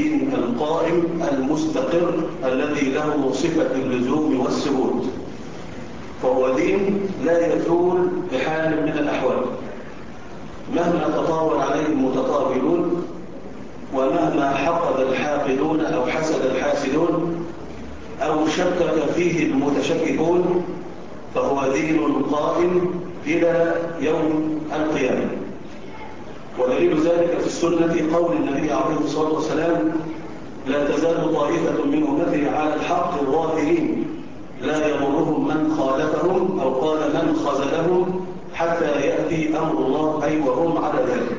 القائم المستقر الذي له صفة اللزوم والثبوت، فهو دين لا يزول بحال من الأحوال مهما تطاول عليه المتطاولون، ومهما حقد الحاقدون أو حسد الحاسدون أو شكك فيه المتشككون، فهو دين قائم إلى يوم القيامة. ودليل ذلك في السنة قول النبي عليه الصلاة والسلام: لا تزال طائفة من أمتي على الحق الظاهرين لا يضرهم من خالفهم أو قال من خذلهم حتى يأتي أمر الله، أي وهم على ذلك.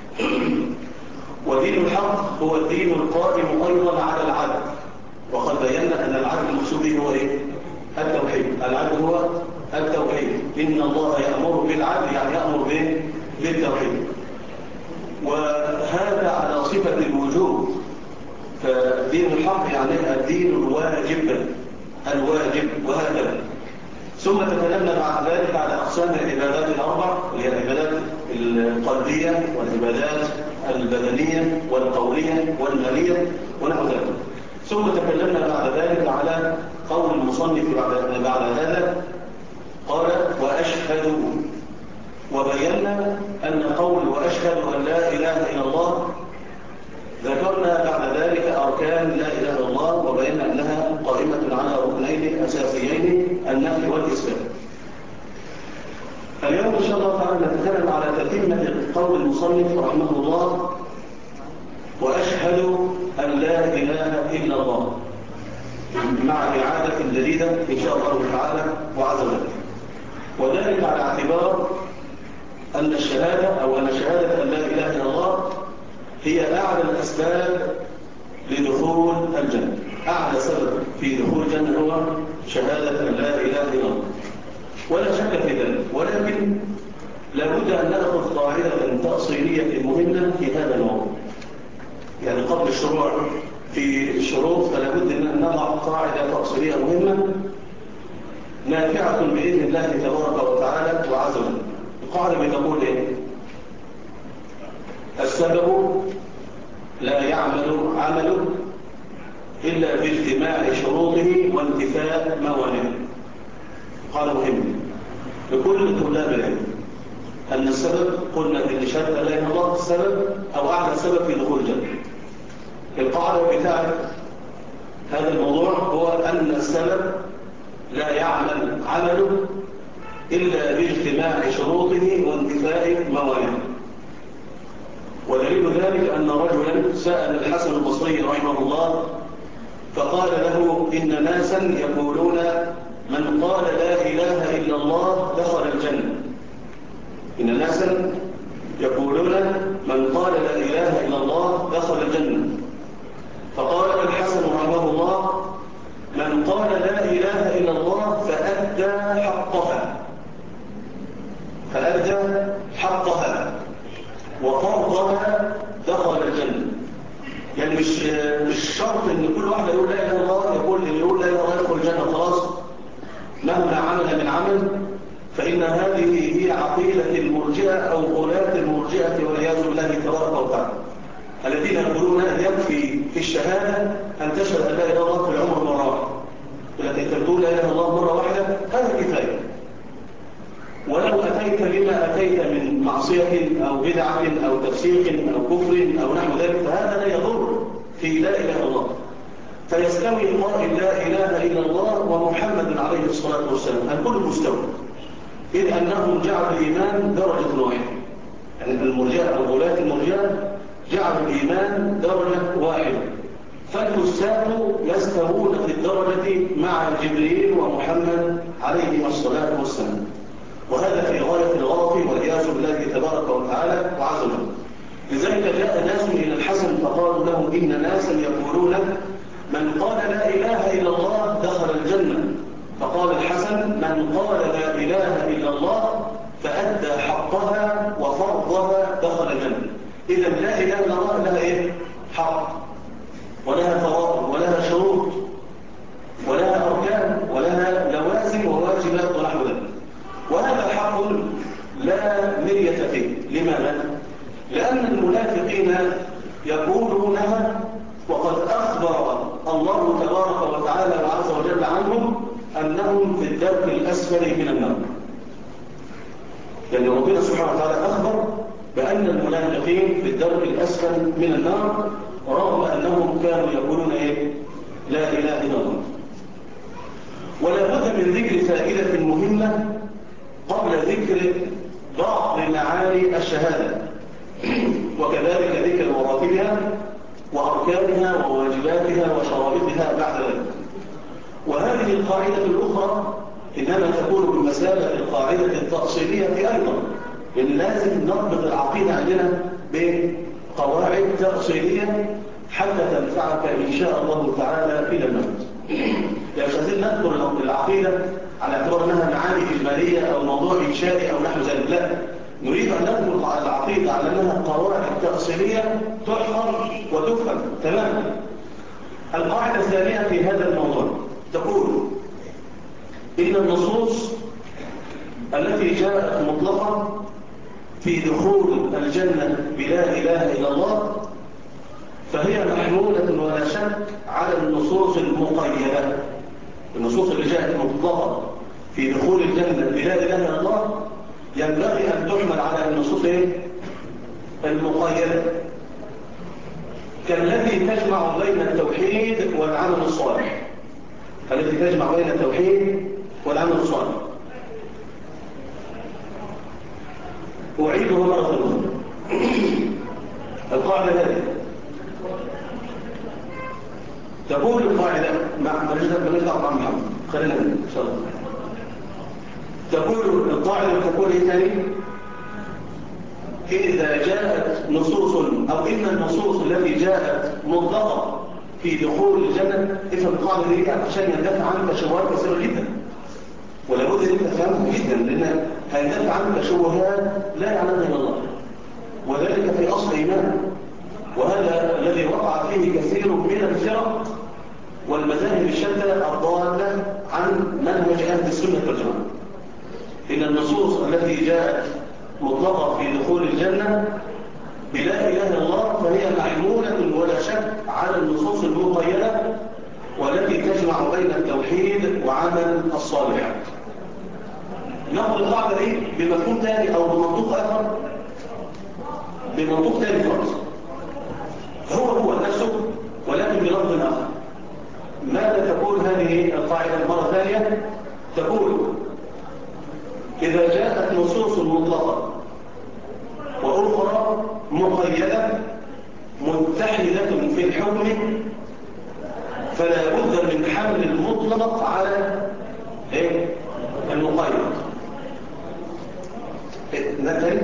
ودين الحق هو الدين القائم أيضا على العدل، وقد بينا أن العدل المقصود هو إيه؟ التوحيد. العدل هو التوحيد. إن الله يأمر بالعدل، يعني يأمر بالتوحيد، وهذا على صفة الوجوب. فدين الحق يعني الدين الواجب وهكذا. ثم تكلمنا بعد ذلك على أقسام العبادات الأربع، وهي العبادات القلبية والعبادات البدنية والقولية والمالية ونحو ذلك. ثم تكلمنا بعد ذلك على قول المصنف بعد هذا قال: وأشهد. وبينا أن قول وأشهد أن لا إله إلا الله، ذكرنا بعد ذلك أركان لا إله إلا الله، وبينا أنها قائمة على ركنين أساسيين: النفي والإثبات. اليوم إن شاء الله تعالى نتكلم على تتمة قول المصنف رحمه الله: وأشهد أن لا إله إلا الله، مع إعادة جديدة إن شاء الله تعالى وعز وجل. وذلك على اعتبار أن الشهادة أو أن شهادة أن لا إله إلا الله هي أعلى الأسباب لدخول الجنة. أعلى سبب في دخول الجنة هو شهادة أن لا إله إلا الله، ولا شك في ذلك. ولكن لابد أن نأخذ قاعدة تأصيلية مهمة في هذا الموضوع. يعني قبل الشروع في الشروط فلابد أن نضع قاعدة تأصيلية مهمة نافعة بإذن الله تبارك وتعالى وعز وجل. القاعدة بتقول إيه؟ السبب لا يعمل عمله إلا باجتماع شروطه وانتفاء موانعه. قال مهم لكل طلاب العلم أن السبب، قلنا في شهادة لا إله إلا الله السبب أو أعلى سبب في دخول الجنة. القاعدة بتاعت هذا الموضوع هو أن السبب لا يعمل عمله إلا باجتماع شروطه وانتفاء موانعه. ودليل ذلك أن رجلا سأل الحسن البصري رحمه الله فقال له: إن ناسا يقولون من قال لا إله إلا الله دخل الجنة. إن ناسا يقولون من قال لا إله إلا الله دخل الجنة. فقال الحسن رحمه الله: من قال لا إله إلا الله فأدى حقها وفرضها دخل الجنة. يعني مش شرط ان كل واحد يقول لا اله الا الله يقول اللي يقول لا اله الا الله يدخل الجنة خلاص مهما عمل من عمل. فإن هذه هي عقيدة المرجئة أو غلاة المرجئة والعياذ بالله تبارك وتعالى، الذين يقولون يكفي في الشهادة أن تشهد أن لا إله إلا الله في العمر مرة واحدة. التي تقول لا إله إلا الله مرة واحدة هذا كفاية. ولو أتيت لما أتيت من معصية أو بدعة أو تفسيق أو كفر أو نحو ذلك فهذا لا يضر في لا إله إلا الله. فيستوي قائل لا إله إلا الله ومحمد عليه الصلاة والسلام، الكل مستوى، إذ أنهم جعلوا الإيمان درجة واحدة. يعني المرجئة أو غلاة المرجئة جعلوا الإيمان درجة واحدة، فالفساق يستوون في الدرجة مع جبريل ومحمد عليه الصلاة والسلام. وهذا في غاية الغلط والعياذ بالله تبارك وتعالى وعز وجل. لذلك جاء ناس إلى الحسن فقالوا له: إن ناسا يقولون من قال لا إله إلا الله دخل الجنة. فقال الحسن: من قال لا إله إلا الله فأدى حقها وفرضها دخل الجنة. إذا لا إله إلا الله لها إيه؟ حق، ولها فرائض، ولها شروط، ولها أركان، ولها لوازم وواجبات ونحو ذلك. وهذا حق لا مرية فيه. لماذا؟ لأن المنافقين يقولونها الدرك الأسفل من النار. يعني ربنا سبحانه وتعالى أخبر بأن المنافقين في الدرك الأسفل من النار رغم أنهم كانوا يقولون إيه؟ لا إله إلا الله. ولا بد من ذكر فائدة مهمة قبل ذكر بعض معاني الشهادة، وكذلك ذكر مراتبها وأركانها وواجباتها وشرائطها بعد ذلك. وهذه القاعدة الأخرى إنما تكون بمثابة القاعدة التأصيلية أيضا، لأن لازم نربط العقيدة عندنا بقواعد تأصيلية حتى تنفعك إن شاء الله تعالى إلى الموت. يعني مش عايزين نذكر العقيدة على اعتبار أنها معاني إجمالية أو موضوع إنشائي أو نحو ذلك، لا، نريد أن نذكر العقيدة على أنها قواعد تأصيلية تحفظ وتفهم تماما. القاعدة الثانية في هذا الموضوع تقول إن النصوص التي جاءت مطلقة في دخول الجنة بلا إله إلا الله فهي محمولة ولا شك على النصوص المقيدة. النصوص اللي جاءت مطلقة في دخول الجنة بلا إله إلا الله ينبغي أن تحمل على النصوص المقيدة، كالتي تجمع بين التوحيد والعمل الصالح، التي تجمع بين التوحيد والعمل الصالح. أعيدها مرة أخرى. القاعدة هذه تقول القاعدة ماليش دعوة مع محمد، خلينا إن شاء الله. تقول القاعدة تقول إيه تاني؟ إذا جاءت نصوص أو إن النصوص التي جاءت مطلقة في دخول الجنة، افهم القاعدة دي عشان يندفع عنك شبهات كثيرة جدا، ولا بد ان انت تفهمها جدا، لان هيندفع عنك شبهات لا يعلمها الا الله، وذلك في اصل ايمان. وهذا الذي وقع فيه كثير من الفرق والمذاهب الشتى الضالة عن منهج اهل السنة والجماعة. ان النصوص التي جاءت مطلقة في دخول الجنة بلا إله إلا الله فهي محمولة ولا شك على النصوص المقيدة والتي تجمع بين التوحيد وعمل الصالحات. ناخذ القاعدة دي بمفهوم ثاني أو بمنطوق آخر، بمنطوق ثاني خالص، هو نفسه ولكن بلفظ آخر. ماذا تقول هذه القاعدة مرة ثانية؟ تقول إذا جاءت نصوص مطلقة وأخرى مقيدة متحدة في الحكم فلا بد من حمل المطلق على المقيد. نتري؟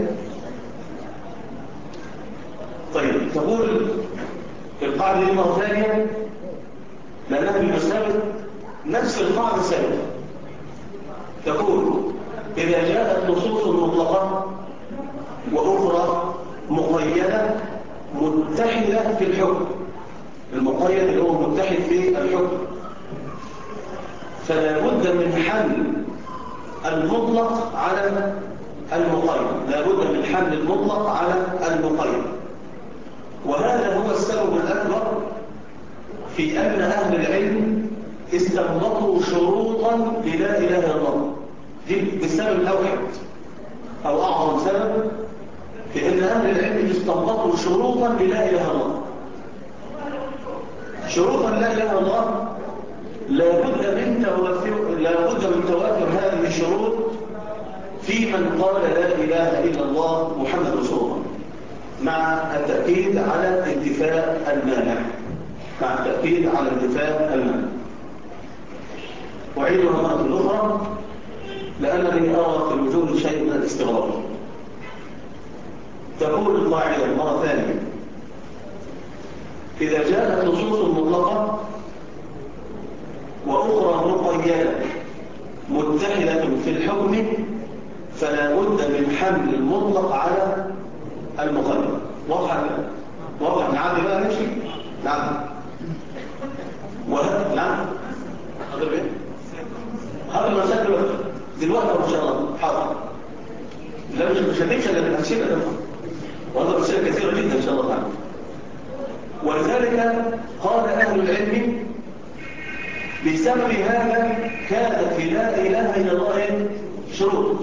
طيب تقول القاعدة دي مرة ثانية لأنها في المسابق نفس القاعدة السابقة. تقول إذا جاءت نصوص مطلقة وأخرى مقيدة متحدة في الحكم، المقيد اللي هو متحد في الحكم، فلا بد من حمل المطلق على المقيد، لا بد من حمل المطلق على المقيد. وهذا هو السبب الأكبر في أن أهل العلم استنبطوا شروطا للا إله إلا الله. دي بالسبب الأوحد أو أعظم سبب في أن أهل العلم استنبطوا شروطا للا إله إلا الله. شروطا لا إله إلا الله لا بد من توافر هذه الشروط في من قال لا إله إلا الله محمد رسول الله، مع التأكيد على انتفاء المانع، مع التأكيد على انتفاء المانع. أعيدها مرة أخرى لأنني أرى في الوجود شيء من الاستغراب. تقول القاعدة مرة ثانية إذا جاءت نصوص مطلقة وأخرى مقيدة متحدة في الحكم فلا بد من حمل المطلق على المقيد. واضح نعم بقى نمشي. نعم نعم حاضر بيه هذا المسألة دلوقتي إن شاء الله. حاضر لا مش هتمشي إلا بالأمثلة ده، وهذا أمثلة كثيرة جدا إن شاء الله تعالى. ولذلك قال أهل العلم بسبب هذا كانت في لا إله إلا الله شروط.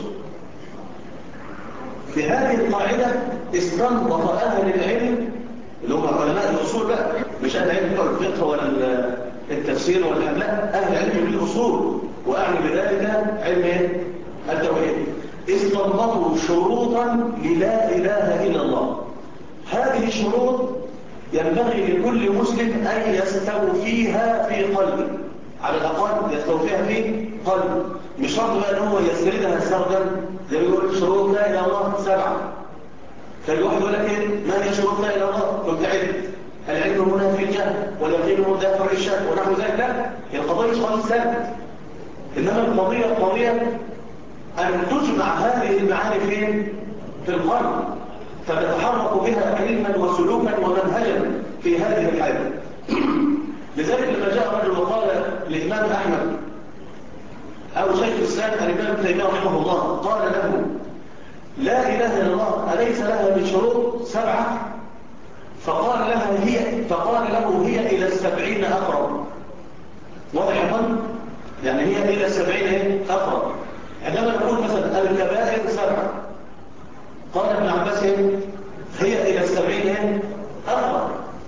في هذه القاعدة استنبط أهل العلم اللي هم علماء الأصول بقى، مش أهل العلم بتوع الفقه ولا التفسير ولا لا، أهل العلم بالأصول، وأعني بذلك علم التوحيد، استنبطوا شروطا للا إله إلا الله. هذه الشروط ينبغي لكل مسلم أن يستوفيها في قلبه، على الأقل يستوفيها في قلبه، مش شرط بقى أنه يسردها سردا زي ما يقول شروط لا إله إلا الله 7. فالواحد يقول لك إيه؟ ما هي شروط لا إله إلا الله؟ قلت علم، العلم هنا في الجهل واليقين هو دافع الشك ونحو ذلك. لا، هي القضية مش قضية ثابت، إنما القضية أن تجمع هذه المعاني فين؟ في القلب، فتتحرك بها علما وسلوكا ومنهجا في هذه الحالة. لذلك لما جاء رجل وقال للإمام أحمد أو شيخ الإسلام الإمام ابن تيمية رحمه الله، قال له لا إله إلا الله أليس لها من شروط 7؟ فقال له هي إلى 70 أقرب. واضح يا فندم؟ يعني هي إلى 70 أقرب. عندما نقول مثلا الكبائر 7، قال ابن عباس هي إلى 70 أقرب.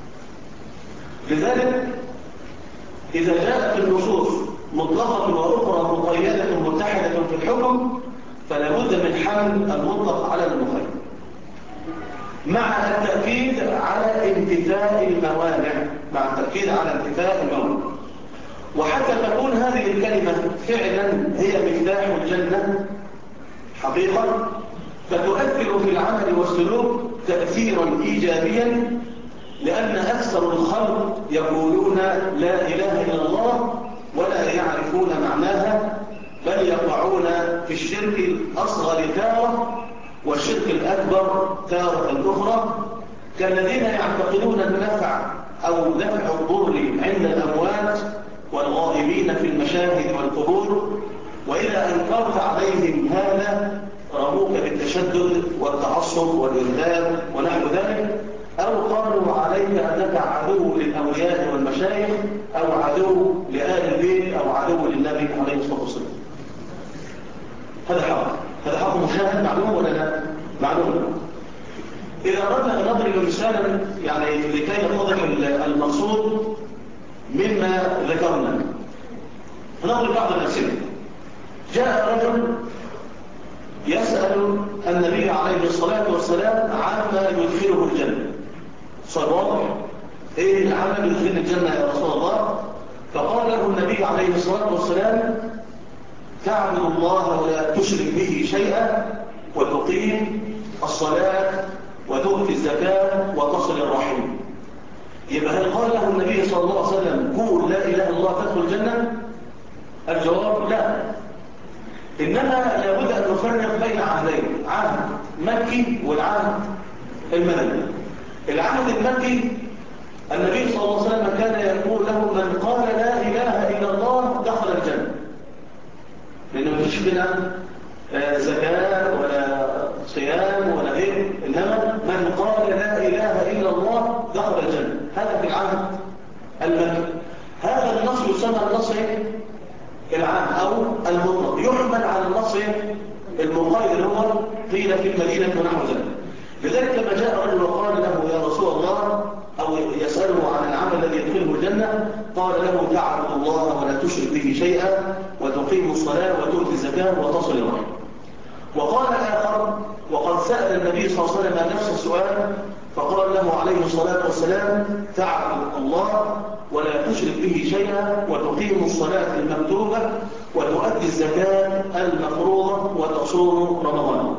لذلك إذا جاءت النصوص مطلقة وأخرى مقيدة متحدة في الحكم فلا بد من حمل المطلق على المقيد مع التأكيد على انتفاء الموانع، وحتى تكون هذه الكلمة فعلا هي مفتاح الجنة حقيقة، فتؤثر في العمل والسلوك تأثيرا إيجابيا، لأن أكثر الخلق يقولون لا إله إلا الله ولا يعرفون معناها، بل يقعون في الشرك الأصغر تارة والشرك الأكبر تارة أخرى، كالذين يعتقدون النفع أو دفع الضر عند الأموات والغائبين في المشاهد والقبور، وإذا أنكرت عليهم هذا رموك بالتشدد والتعصب والإرهاب ونحو ذلك، أو قالوا عليك أنك عدو للأولياء والمشايخ أو عدو لآل البيت أو عدو للنبي عليه الصلاة والسلام. هذا حق مشاهد معلوم ولا لا؟ معلوم. إذا أردنا أن نضرب مثالا يعني لكي نتضح المقصود مما ذكرنا، نضرب بعض الأمثلة. جاء رجل يسأل النبي عليه الصلاة والسلام عما يدخله الجنة. صار واضح؟ إيه العمل يدخل الجنة يا رسول الله؟ فقال له النبي عليه الصلاة والسلام تعبد الله ولا تشرك به شيئا وتقيم الصلاة وتؤتي الزكاة وتصل الرحم. يبقى هل قال له النبي صلى الله عليه وسلم قول لا إله إلا الله تدخل الجنة؟ الجواب لا. إنما لابد أن نفرق بين عهدين، عهد مكي والعهد المدني. العهد المكي النبي صلى الله عليه وسلم كان يقول له من قال لا إله إلا الله دخل الجنة، لأنه مفيش بنا زكاة ولا صيام ولا غيره، إنما من قال لا إله إلا الله دخل الجنة. هذا في العهد المكي. هذا النص يسمى النص العام أو المطلق، يحمل على النص المقيد اللي هو قيل في المدينة ونحو ذلك. لذلك لما جاء رجل وقال له يا رسول الله أو يسأله عن العمل الذي يدخله الجنة، قال له تعبد الله ولا تشرك به شيئا وتقيم الصلاة وتؤتي الزكاة وتصل الرحم. وقال آخر وقد سأل النبي صلى الله عليه وسلم نفس السؤال فقال له عليه الصلاة والسلام تعبد الله ولا تشرك به شيئا وتقيم الصلاة المكتوبة وتؤدي الزكاة المفروضة وتصوم رمضان.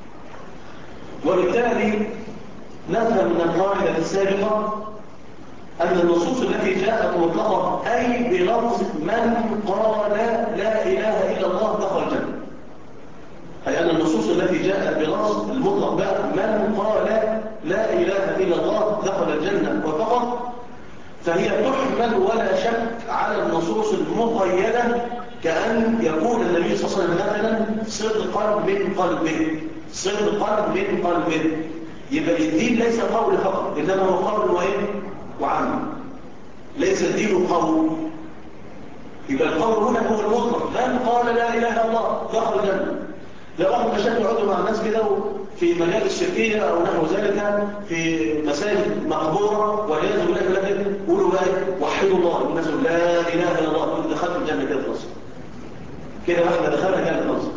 وبالتالي نفهم من القاعدة السابقة أن النصوص التي جاءت مطلقة أي بلفظ من قال لا إله إلا الله دخل الجنة، أي أن النصوص التي جاءت بلفظ المطلق بقى من قال لا إله إلا الله دخل الجنة وفقط، فهي تحمل ولا شك على النصوص المقيدة، كأن يقول النبي صلى الله عليه وسلم مثلا صدقا من قلبه، صدقا من قلبه. يبقى الدين ليس قول فقط، إنما هو قول وعمل. ليس الدين قول، يبقى القول هنا هو المطلق، من قال لا إله إلا الله دخل الجنة. لا بعض المشايخ يقعدوا مع الناس كده في مجال الشركية أو نحو ذلك في مساجد مقبورة والعياذ بالله لكن يقولوا بقى وحدوا الله، الناس لا إله إلا الله، يقولوا دخلت الجنة كده خلاص. كده احنا دخلنا الجنة خلاص.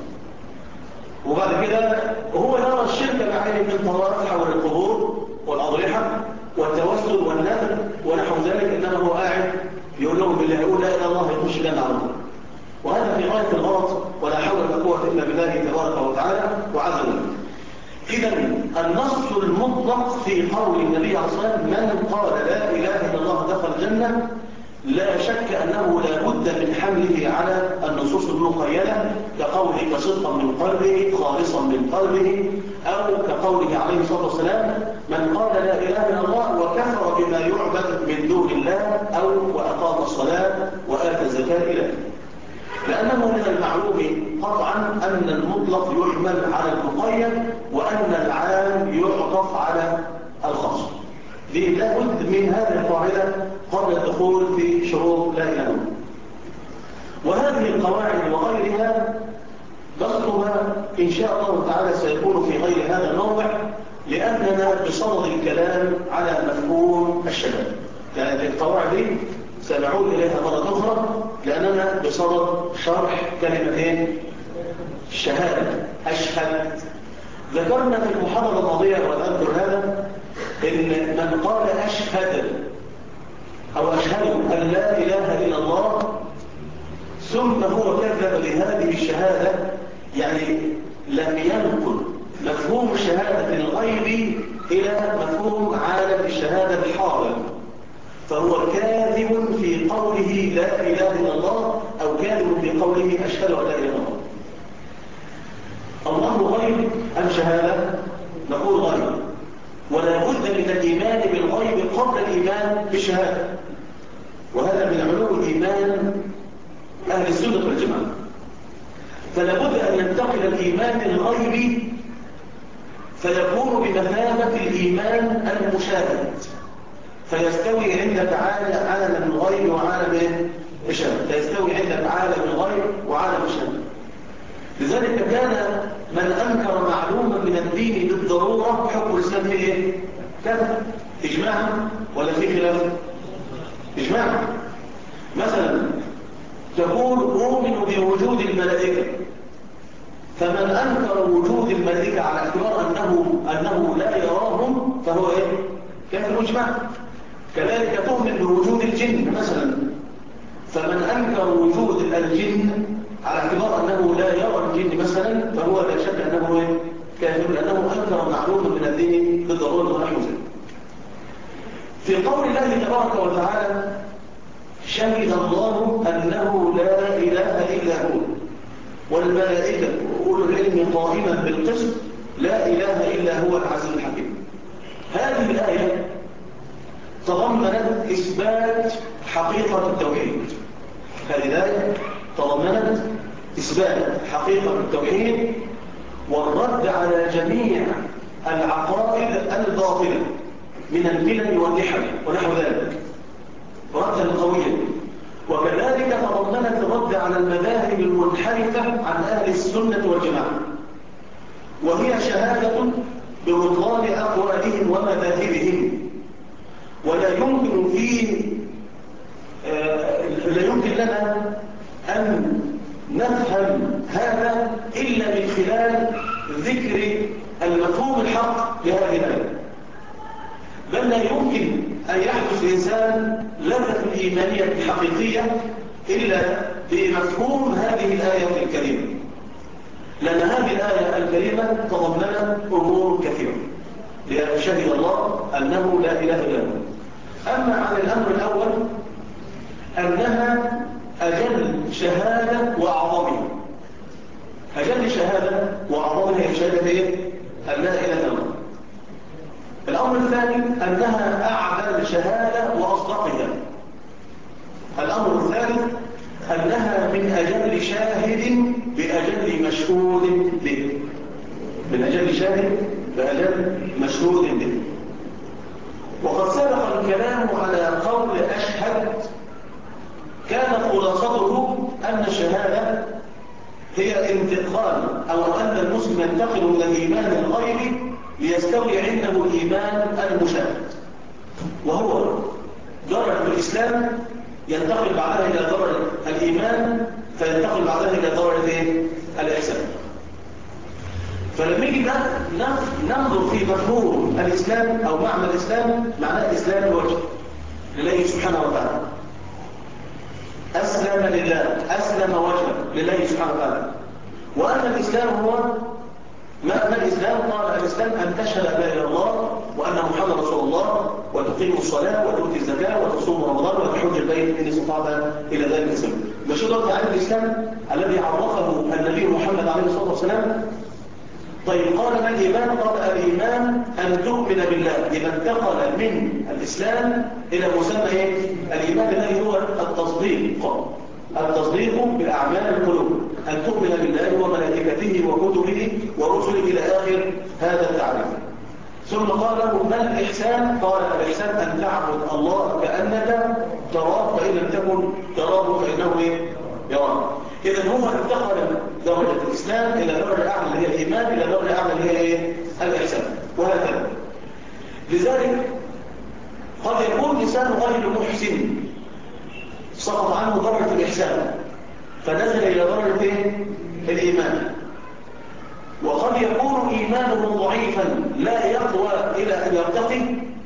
وبعد كده هو يرى الشرك بعينه من طوائف حول القبور والأضرحة والتوسل والنذر ونحو ذلك، إنما هو قاعد يقول لهم بالله يقول لا إله إلا الله يخش الجنة على طول. وهذا في غاية الغلط، ولا حول ولا قوة إلا بالله تبارك وتعالى وعز وجل. إذا النص المطلق في قول النبي عليه الصلاة والسلام من قال لا إله إلا الله دخل الجنة لا شك أنه لا بد من حمله على النصوص المقيدة، كقوله صدقا من قلبه خالصا من قلبه، أو كقوله عليه الصلاة والسلام من قال لا إله إلا الله وكفر بما يعبد من دون الله، أو وأقام الصلاة وآتى الزكاة إلى. لأنه من المعلوم قطعا أن المطلق يحمل على المقيد، وأن العام يعطف على الخاص. دي لابد من هذه القاعدة قبل الدخول في شروط لا إله إلا الله. وهذه القواعد وغيرها بسطها إن شاء الله تعالى سيكون في غير هذا الموضع، لأننا بصدد الكلام على مفهوم الشهادة. يعني القواعد دي سنعود إليها مرة أخرى، لأننا بصدد شرح كلمتين الشهادة أشهد. ذكرنا في المحاضرة الماضية وأذكر هذا إن من قال أشهد أو أشهد أن لا إله إلا الله ثم هو كذب بهذه الشهادة، يعني لم ينقل مفهوم الشهادة الغيبي إلى مفهوم عالم الشهادة الحاضر، فهو كاذب في قوله لا إله إلا الله، أو كاذب في قوله أشهد أن لا إله إلا الله. الله غيب أم شهادة؟ نقول غيب، ولا بد من الإيمان بالغيب قبل الإيمان بالشهادة، وهذا من علوم الإيمان أهل السنة والجماعة. فلا بد أن ينتقل الإيمان الغيبي فيكون بمثابة الإيمان المشاهد، فيستوي عندك عالم الغيب وعالم الشهادة، فيستوي عندك عالم الغيب وعالم الشهادة. لذلك كان من أنكر معلوما من الدين بالضرورة حكم الإسلام في إيه؟ كذا إجماعا ولا في خلاف؟ إجماعا. مثلا تقول أؤمن بوجود الملائكة، فمن أنكر وجود الملائكة على اعتبار أنه لا يراهم فهو إيه؟ كافر إجماعا. كذلك تؤمن بوجود الجن مثلا، فمن أنكر وجود الجن على اعتبار أنه لا يرى الجن مثلا فهو لا شك أنه كافر، لأنه أنكر معلوما من الدين بالضرورة ونحو ذلك. في قول الله تبارك وتعالى شهد الله أنه لا إله إلا هو والملائكة وأولو العلم قائما بالقسط لا إله إلا هو العزيز الحكيم. هذه الآية تضمنت إثبات حقيقة التوحيد. هذه الآية تضمنت إثبات حقيقة التوحيد والرد على جميع العقائد الباطلة من الملل والنحل ونحو ذلك ردا قويا. وكذلك تضمنت الرد على المذاهب المنحرفة عن أهل السنة والجماعة، وهي شهادة ببطلان أقوالهم ومذاهبهم. ولا يمكن لنا أن نفهم هذا إلا من خلال ذكر المفهوم الحق لهذه الآية. بل لا يمكن أن يحدث الإنسان لذة الإيمانية الحقيقية إلا بمفهوم هذه الآية الكريمة، لأن هذه الآية الكريمة تضمنت أمور كثيرة. ليشهد الله أنه لا إله إلا هو. أما عن الأمر الأول أنها أجل شهادة وأعظمها. أجل شهادة وأعظمها هي شهادة إيه؟ أن لا إله إلا الله. الأمر الثاني أنها أعدل شهادة وأصدقها. الأمر الثالث أنها من أجل شاهد بأجل مشهود به. من أجل شاهد بأجل مشهود به. وقد سبق الكلام على قول أشهد كان خلاصته ينتقل من الإيمان الغيبي ليستوي عنده الإيمان المشاهد، وهو درجة الإسلام ينتقل بعدها إلى درجة الإيمان، فينتقل بعدها إلى درجة الإحسان. فلما يجي بقى ننظر في مفهوم الإسلام أو معنى الإسلام، معناه الإسلام الوجه لله سبحانه وتعالى. أسلم لله، أسلم وجهه لله سبحانه وتعالى. وأن الإسلام هو ما الإسلام؟ قال الإسلام أن تشهد لا إله إلا الله وأن محمد رسول الله، وتقيم الصلاة وتؤتي الزكاة وتصوم رمضان وتحج البيت إن استطعت إلى ذلك سبيلا. مش ده تعريف الإسلام الذي عرفه النبي محمد عليه الصلاة والسلام؟ طيب قال ما الإيمان؟ قال الإيمان أن تؤمن بالله. يبقى انتقل من الإسلام إلى مسمى إيه؟ الإيمان الذي هو التصديق بالأعمال القلوب، أن تؤمن بالله وملائكته وكتبه ورسله إلى آخر هذا التعريف. ثم قال له ما الإحسان؟ قال الإحسان أن تعبد الله كأنك تراه، فإن لم تكن تراه فإنه يراك. إذن هو انتقل درجة الإسلام إلى درجة أعلى اللي هي الإيمان، إلى درجة أعلى اللي هي الإحسان، وهكذا. لذلك قد يكون إنسان غير محسن سقط عنه درجة الإحسان فنزل إلى درجة الإيمان، وقد يكون إيمانه ضعيفا لا يقوى إلى أن يرتقي،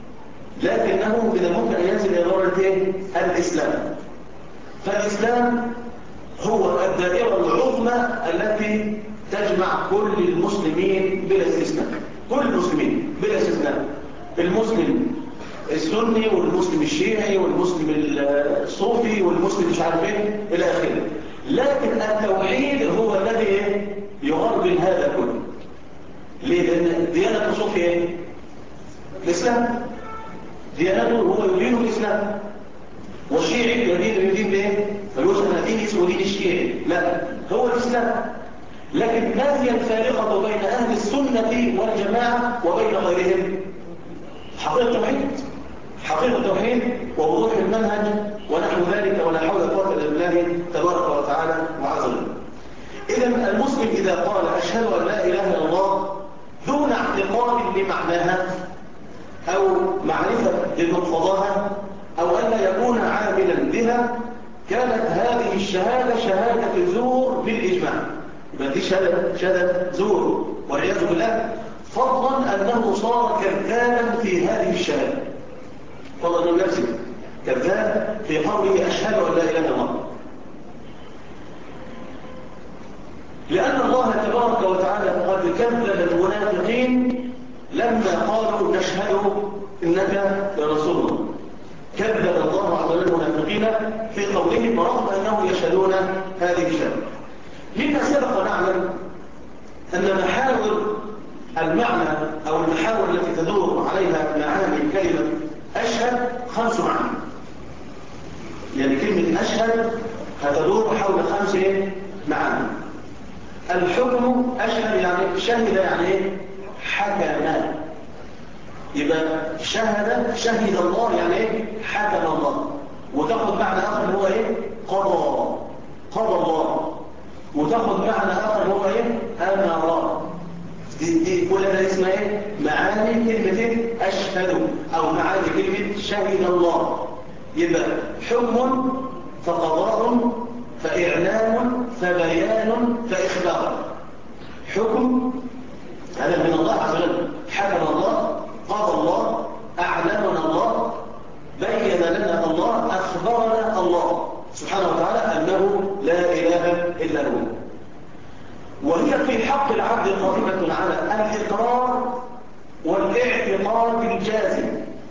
لكنه من الممكن أن ينزل إلى درجة الإسلام. فالإسلام هو الدائرة العظمى التي تجمع كل المسلمين بلا استثناء، كل المسلمين بلا استثناء، المسلم السني والمسلم الشيعي والمسلم الصوفي والمسلم مش عارف ايه الى اخره. لكن التوحيد هو الذي يغربل هذا كله. ليه؟ لان ديانة الصوفي ايه؟ الاسلام. ديانته هو يدين الاسلام، والشيعي يدين بايه؟ فيوصف دين اسمه دين الشيعي، لا هو الاسلام. لكن ما هي الفارقة بين اهل السنة والجماعة وبين غيرهم؟ حقيقة التوحيد، حقيقة التوحيد ووضوح المنهج ونحو ذلك، ولا حول ولا قوة الا بالله تبارك وتعالى وعز وجل. إذا المسلم إذا قال أشهد أن لا إله إلا الله دون اعتقاد لمعناها أو معرفة لمقتضاها أو أن لا يكون عاملا بها، كانت هذه الشهادة شهادة زور بالإجماع. يبقى دي شهادة زور والعياذ بالله، فضلا أنه صار كذابا في هذه الشهادة، فضلا أنه يكذب كذاب في قوله أشهد أن لا إله إلا الله. لأن الله تبارك وتعالى قد كذب المنافقين لما قالوا نشهد إنك لرسول الله. كذب الله عز وجل المنافقين في قولهم رغم أنهم يشهدون هذه الشهادة. مما سبق نعلم أن محاور المعنى أو المحاور التي تدور عليها معاني كلمة أشهد 5 معاني. يعني كلمة أشهد هتدور حول 5 معاني. الحكم أشهد يعني شهد يعني حكم، يبقى شهد الله يعني حكم الله، وتاخد معنى آخر هو قضى الله، وتاخد معنى آخر هو أمر. دي كلها اسمها معاني كلمة أشهد أو معاني كلمة شهد الله. يبقى حكم فقضاء فإعلام فبيان فإخبار. حكم هذا من الله عز وجل، حكم الله، قضى الله، أعلمنا الله، بين لنا الله، أخبرنا الله سبحانه وتعالى أنه لا إله إلا هو. وهي في حق العبد قائمة على الإقرار والاعتقاد الجازم.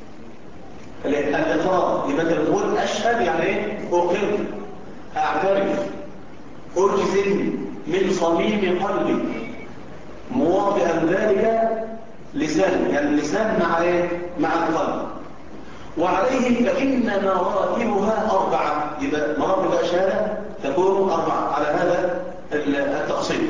الإقرار يبقى أنت بتقول أشهد يعني أقر، أعترف، أجزم من صميم قلبي، مواطئا ذلك لسان، يعني اللسان مع القلب. وعليه فإن مراتبها 4. يبقى مراتب الشهادة تكون 4 على هذا التقسيم.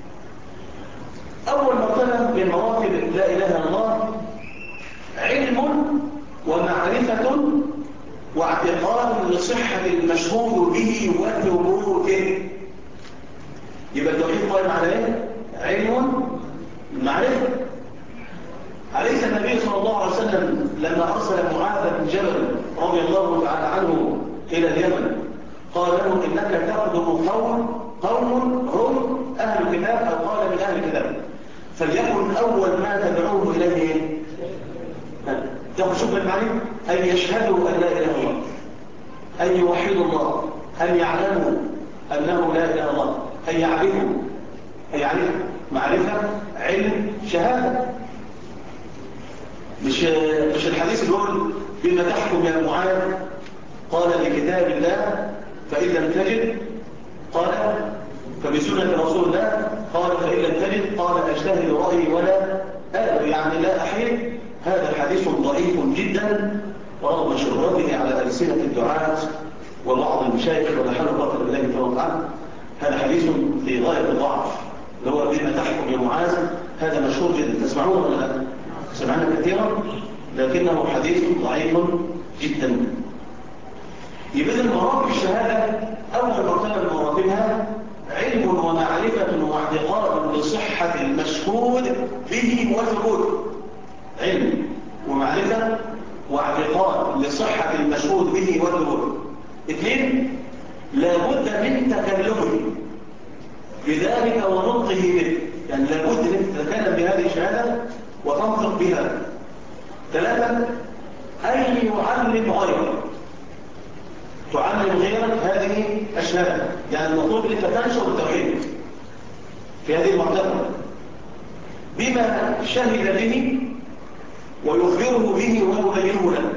أول مرتبة من مراتب لا إله إلا الله علم ومعرفة واعتقاد لصحة المشهود به وثبوته. يبقى التوحيد قائم على علم المعرفة. أليس النبي صلى الله عليه وسلم لما أرسل معاذ بن جبل رضي الله تعالى عنه إلى اليمن قال له إنك تقدم قوم هم أهل الكتاب، أو قال من أهل الكتاب، فليكن أول ما تدعوه إليه شوف المعنى أن يشهدوا أن لا إله إلا الله، أن يوحدوا الله، أن يعلموا أنه لا إله إلا الله، أن يعرفوا، أن يعرفوا معرفة علم شهادة. مش الحديث يقول بما تحكم يا معاذ؟ قال بكتاب الله فإن لم تجد، قال فبسنة رسول الله، قال فإن لم تجد، قال أجتهد رأيي ولا يعني لا أحيل. هذا حديث ضعيف جدا، ورغم شهرته على ألسنة الدعاة وبعض المشايخ ولا حول ولا قوة إلا بالله تعالى، هذا حديث في غاية الضعف اللي هو بما تحكم يا معاذ. هذا مشهور جدا، تسمعونه ولا لا؟ سمعنا كثيرا، لكنه حديث ضعيف جدا. يبقى مراتب الشهادة أول مرتبة من مراتبها علم ومعرفة واعتقاد لصحة المشهود به وثبوته. علم ومعرفة واعتقاد لصحة المشهود به وثبوته. اثنين، لابد من تكلمه بذلك ونطقه به، يعني لابد من تتكلم بهذه الشهادة وتنطق بها. ثلاثة، أن يعلم غيره، تعلم غيرك هذه الشهادة، يعني المطلوب أنك تنشر التوحيد في هذه المعتقد بما شهد به ويخبره به ويبينه له.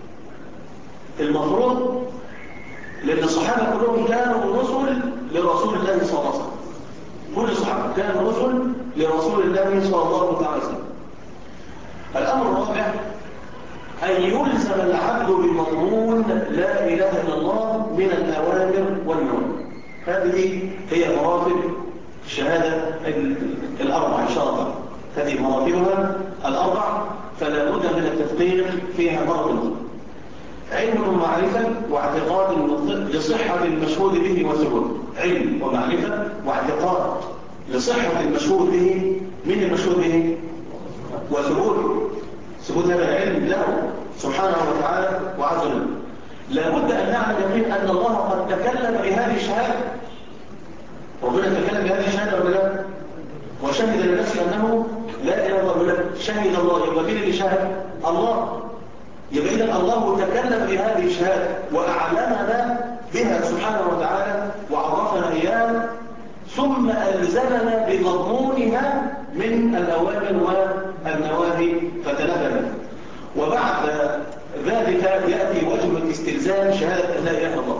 المفروض لأن الصحابة كلهم كانوا رسل لرسول الله صلى الله عليه وسلم، كل الصحابة كانوا رسل لرسول الله صلى الله عليه وسلم. الأمر الرابع أن يلزم العبد بمضمون لا إله إلا الله من الأوامر والنواهي. هذه هي مراتب الشهادة الأربع إن شاء الله، هذه مراتبها الأربع، فلا بد من التدقيق فيها مرة. علم ومعرفة واعتقاد لصحة المشهود به وثبوته. علم ومعرفة واعتقاد لصحة المشهود به، من المشهود به وثبوته، ثبوت هذا العلم له سبحانه وتعالى وعز وجل. لابد أن نعلم يقين أن الله قد تكلم بهذه الشهادة. ربنا تكلم بهذه الشهادة ولا لا؟ وشهد لنفسه أنه لا إله إلا الله، شهد الله، يبقى مين اللي شهد؟ الله. يبقى إذن الله تكلم بهذه الشهادة وأعلمنا بها سبحانه وتعالى وعرفنا إياه، ثم ألزمنا بمضمونها من الأوامر والنواهي فتنفذ. وبعد ذلك يأتي وجه الاستلزام شهادة لا إله إلا الله.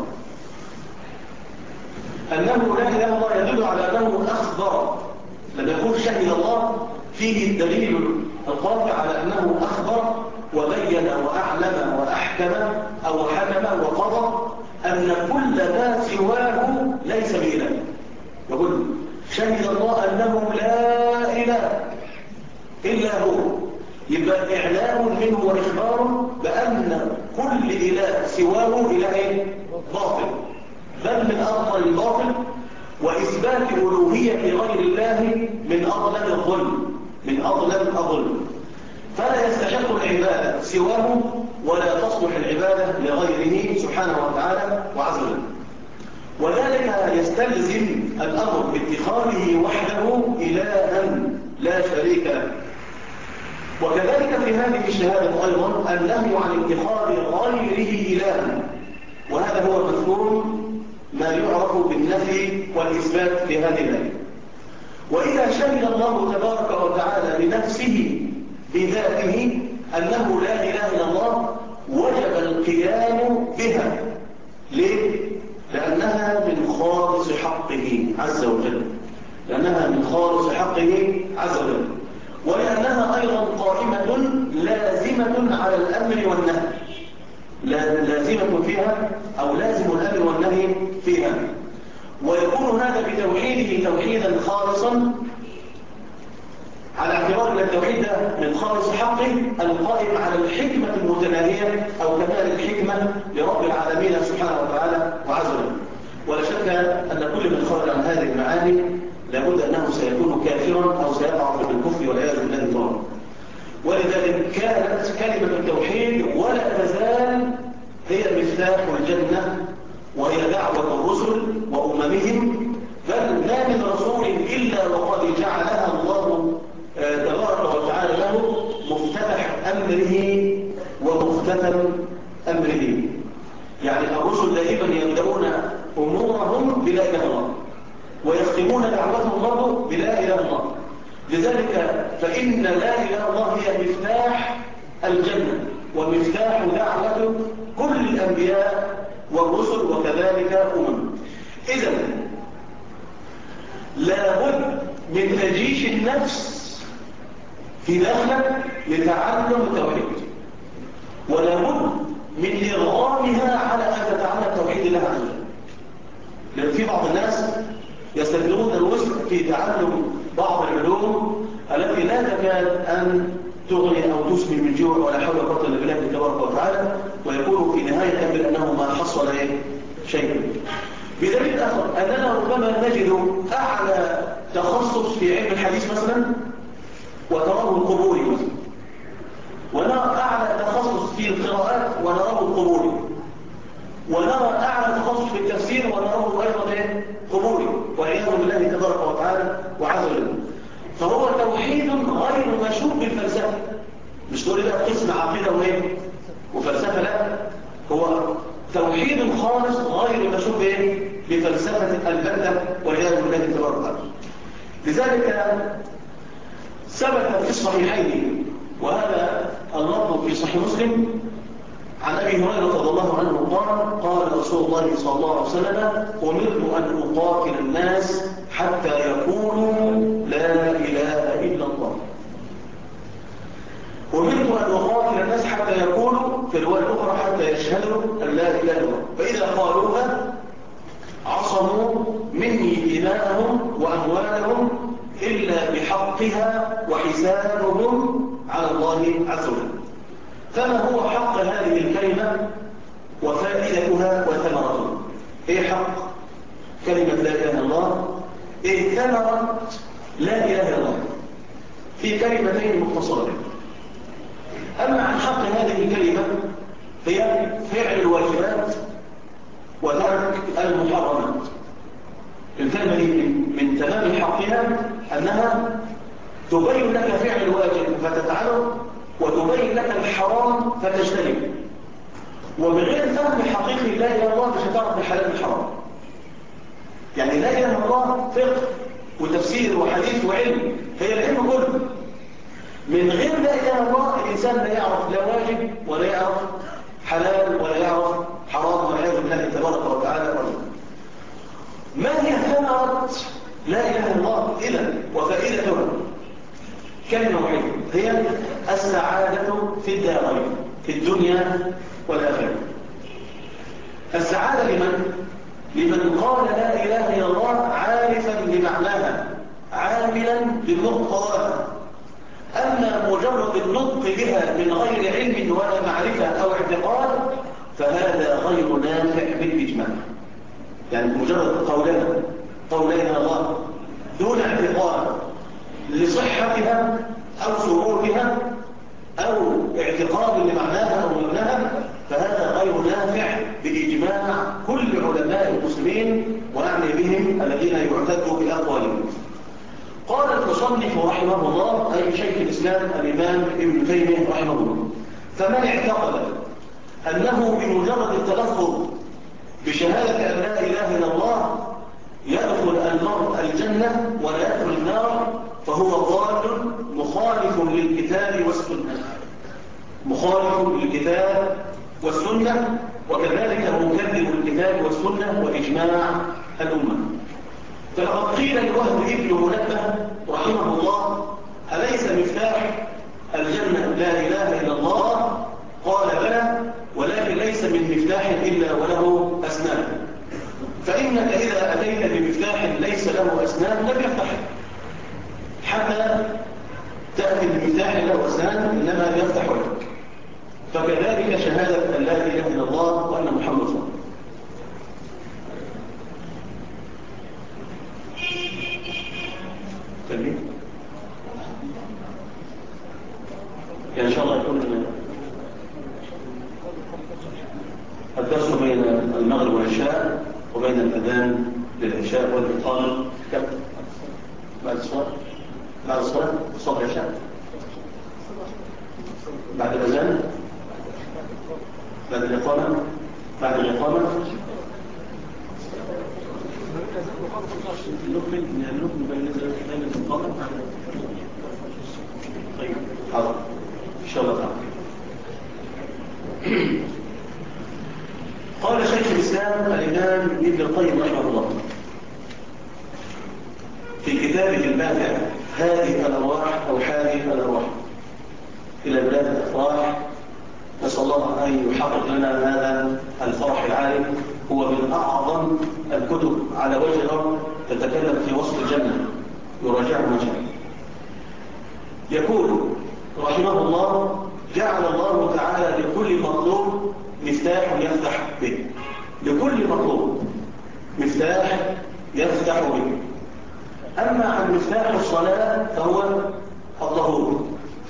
أنه لا إله إلا الله يدل على أنه أخبر، لما يقول شهد الله فيه الدليل القاطع على أنه أخبر وبين وأعلم وأحكم أو حكم وقضى أن كل ما سواه ليس بإله. يقول شهد الله أنه لا إله إلا هو، يبقى إعلام منه وإخبار بأن كل إله سواه إله باطل، بل من أفضل الباطل، وإثبات ألوهية غير الله من أظلم الظلم، من أظلم الظلم. فلا يستحق العبادة سواه ولا تصلح العبادة لغيره سبحانه وتعالى وعز وجل. وذلك يستلزم الأمر باتخاذه وحده إلها لا شريك له. وكذلك في هذه الشهادة أيضا النهي عن اتخاذ غيره إلها، وهذا هو مفهوم ما يعرف بالنفي والإثبات في هذه الآية. وإذا شهد الله تبارك وتعالى لنفسه بذاته أنه لا إله إلا الله وجب القيام بها. ليه؟ لأنها من خالص حقه عز وجل، لأنها من خالص حقه عز وجل، ولأنها أيضا قائمة لازمة على الأمر والنهي، لازمة فيها أو لازم الأمر والنهي فيها. ويكون هذا بتوحيده توحيدا خالصا، على اعتبار أن التوحيد ده من خالص حقه القائم على الحكمة المتناهية أو كمال الحكمة لرب العالمين سبحانه وتعالى وعز وجل. ولا شك أن كل من خرج عن هذه المعاني لابد أنه سيكون كافرا أو سيقع في الكفر والعياذ بالله تعالى. ولذلك كانت كلمة التوحيد ولا تزال هي مفتاح الجنة، وهي دعوة الرسل وأممهم، بل ما من رسول إلا وقد جعلها الله تبارك وتعالى له مفتتح أمره ومختتم أمره. يعني الرسل دائما يبدأون أمورهم بلا إله إلا الله، ويختمون دعوتهم برضه بلا إله إلا الله. لذلك فإن لا إله إلا الله هي مفتاح الجنة ومفتاح دعوة كل الأنبياء والرسل وكذلك إذن لابد من تجيش النفس في داخلك لتعلم التوحيد، ولابد من إرغامها على أن تتعلم توحيد الله عز وجل. لأن في بعض الناس يستخدمون الوسع في تعلم بعض العلوم التي لا تكاد أن تغني أو تسمي من جوع ولا حول ولا قوة إلا بالله تبارك وتعالى، ويكون في نهاية الأمر أنه ما حصل شيء. بدليل آخر أننا ربما نجد أعلى تخصص في علم الحديث مثلا وتراه القبوري مثلا، ونرى أعلى تخصص في القراءات ونراه القبوري، ونرى أعلى تخصص في التفسير ونراه أيضا قبوري والعياذ بالله تبارك وتعالى وعز وجل. فهو توحيد غير مشوب بالفلسفة. مش تقول لي قسم عقيدة وفلسفة، لا، هو توحيد خالص غير مشوب بفلسفة البلدة والعياذ بالله تبارك وتعالى. لذلك ثبت في الصحيحين، وهذا اللفظ في صحيح مسلم، عن أبي هريرة رضي الله عنه قال رسول الله صلى الله عليه وسلم: أمرت أن أقاتل الناس حتى يقولوا لا إله إلا الله. أمرت أن أقاتل الناس حتى يقولوا، في الرواية الأخرى حتى يشهدوا أن لا إله إلا الله، فإذا قالوها عصموا مني دماءهم وأموالهم إلا بحقها وحسابهم على الله عز وجل. فما هو حق هذه الكلمة وفائدتها وثمرتها؟ إيه حق كلمة لا إله إلا الله؟ إيه ثمرة لا إله إلا الله؟ في كلمتين مختصرين. أما عن حق هذه الكلمة هي فعل الواجبات وترك المحرمات. الكلمة دي من تمام حقها أنها تبين لك فعل الواجب فتفعله، وتبين لك الحرام فتجتنبه. ومن غير فهم حقيقي لا إله إلا الله مش هتعرف الحلال والحرام. يعني لا إله إلا الله فقه وتفسير وحديث وعلم، هي العلم كله. من غير لا إله إلا الله الإنسان لا يعرف لا واجب ولا يعرف حلال ولا يعرف حرام والعياذ بالله تبارك وتعالى. ما هي ثمرة لا إله إلا الله إذن وفائدتها؟ كلمة واحدة هي السعادة في الدارين، في الدنيا والآخرة. السعادة لمن قال لا إله إلا الله عارفا لمعناها عاملا بمقتضاها. أما مجرد النطق بها من غير علم ولا معرفة أو اعتقاد فهذا غير نافع بالإجماع. يعني مجرد قول لا إله إلا الله دون اعتقاد لصحتها أو ثبوتها أو اعتقاد لمعناها أو مبناها فهذا غير نافع بإجماع كل علماء المسلمين، وأعني بهم الذين يعتدوا بأقوالهم. قال المصنف رحمه الله أي شيخ الإسلام الإمام ابن تيمية رحمه الله: فمن اعتقد أنه بمجرد التلفظ بشهادة أن لا إله إلا الله يدخل المرء الجنة ولا يدخل النار فهو ضال مخالف للكتاب والسنة. مخالف للكتاب والسنة، وكذلك مكذب للكتاب والسنة وإجماع الأمة. فلقد قيل لوهب ابن منبه رحمه الله: أليس مفتاح الجنة لا إله إلا الله؟ قال: بلى، ولكن ليس من مفتاح إلا وله أسنان. فإنك إذا أتيت بمفتاح ليس له أسنان لم يفتح، حتى تأتي بمفتاح له أسنان إنما يفتح لك. فكذلك شهادة أن لا إله إلا الله وأن محمد رسول الله. بين المغرب والعشاء وبين الأذان للعشاء والإقامة كم؟ بعد الصلاة؟ بعد الصلاة؟ صلاة العشاء؟ بعد الأذان؟ بعد الإقامة؟ بعد الإقامة؟ نكمل بين الإقامة. طيب حاضر إن شاء الله تعالى. قال شيخ الإسلام الإمام ابن القيم رحمه الله في كتابه الباتع هذه الأرواح أو هذه الأرواح إلى بلاد الأفراح، نسأل الله أن يحقق لنا هذا الفرح العالي. هو من أعظم الكتب على وجه الأرض تتكلم في وصف الجنة، يراجعه من شاء. يقول رحمه الله: جعل الله تعالى لكل مطلوب مفتاح يفتح به. لكل مطلوب مفتاح يفتح به. أما عن مفتاح الصلاة فهو الطهور،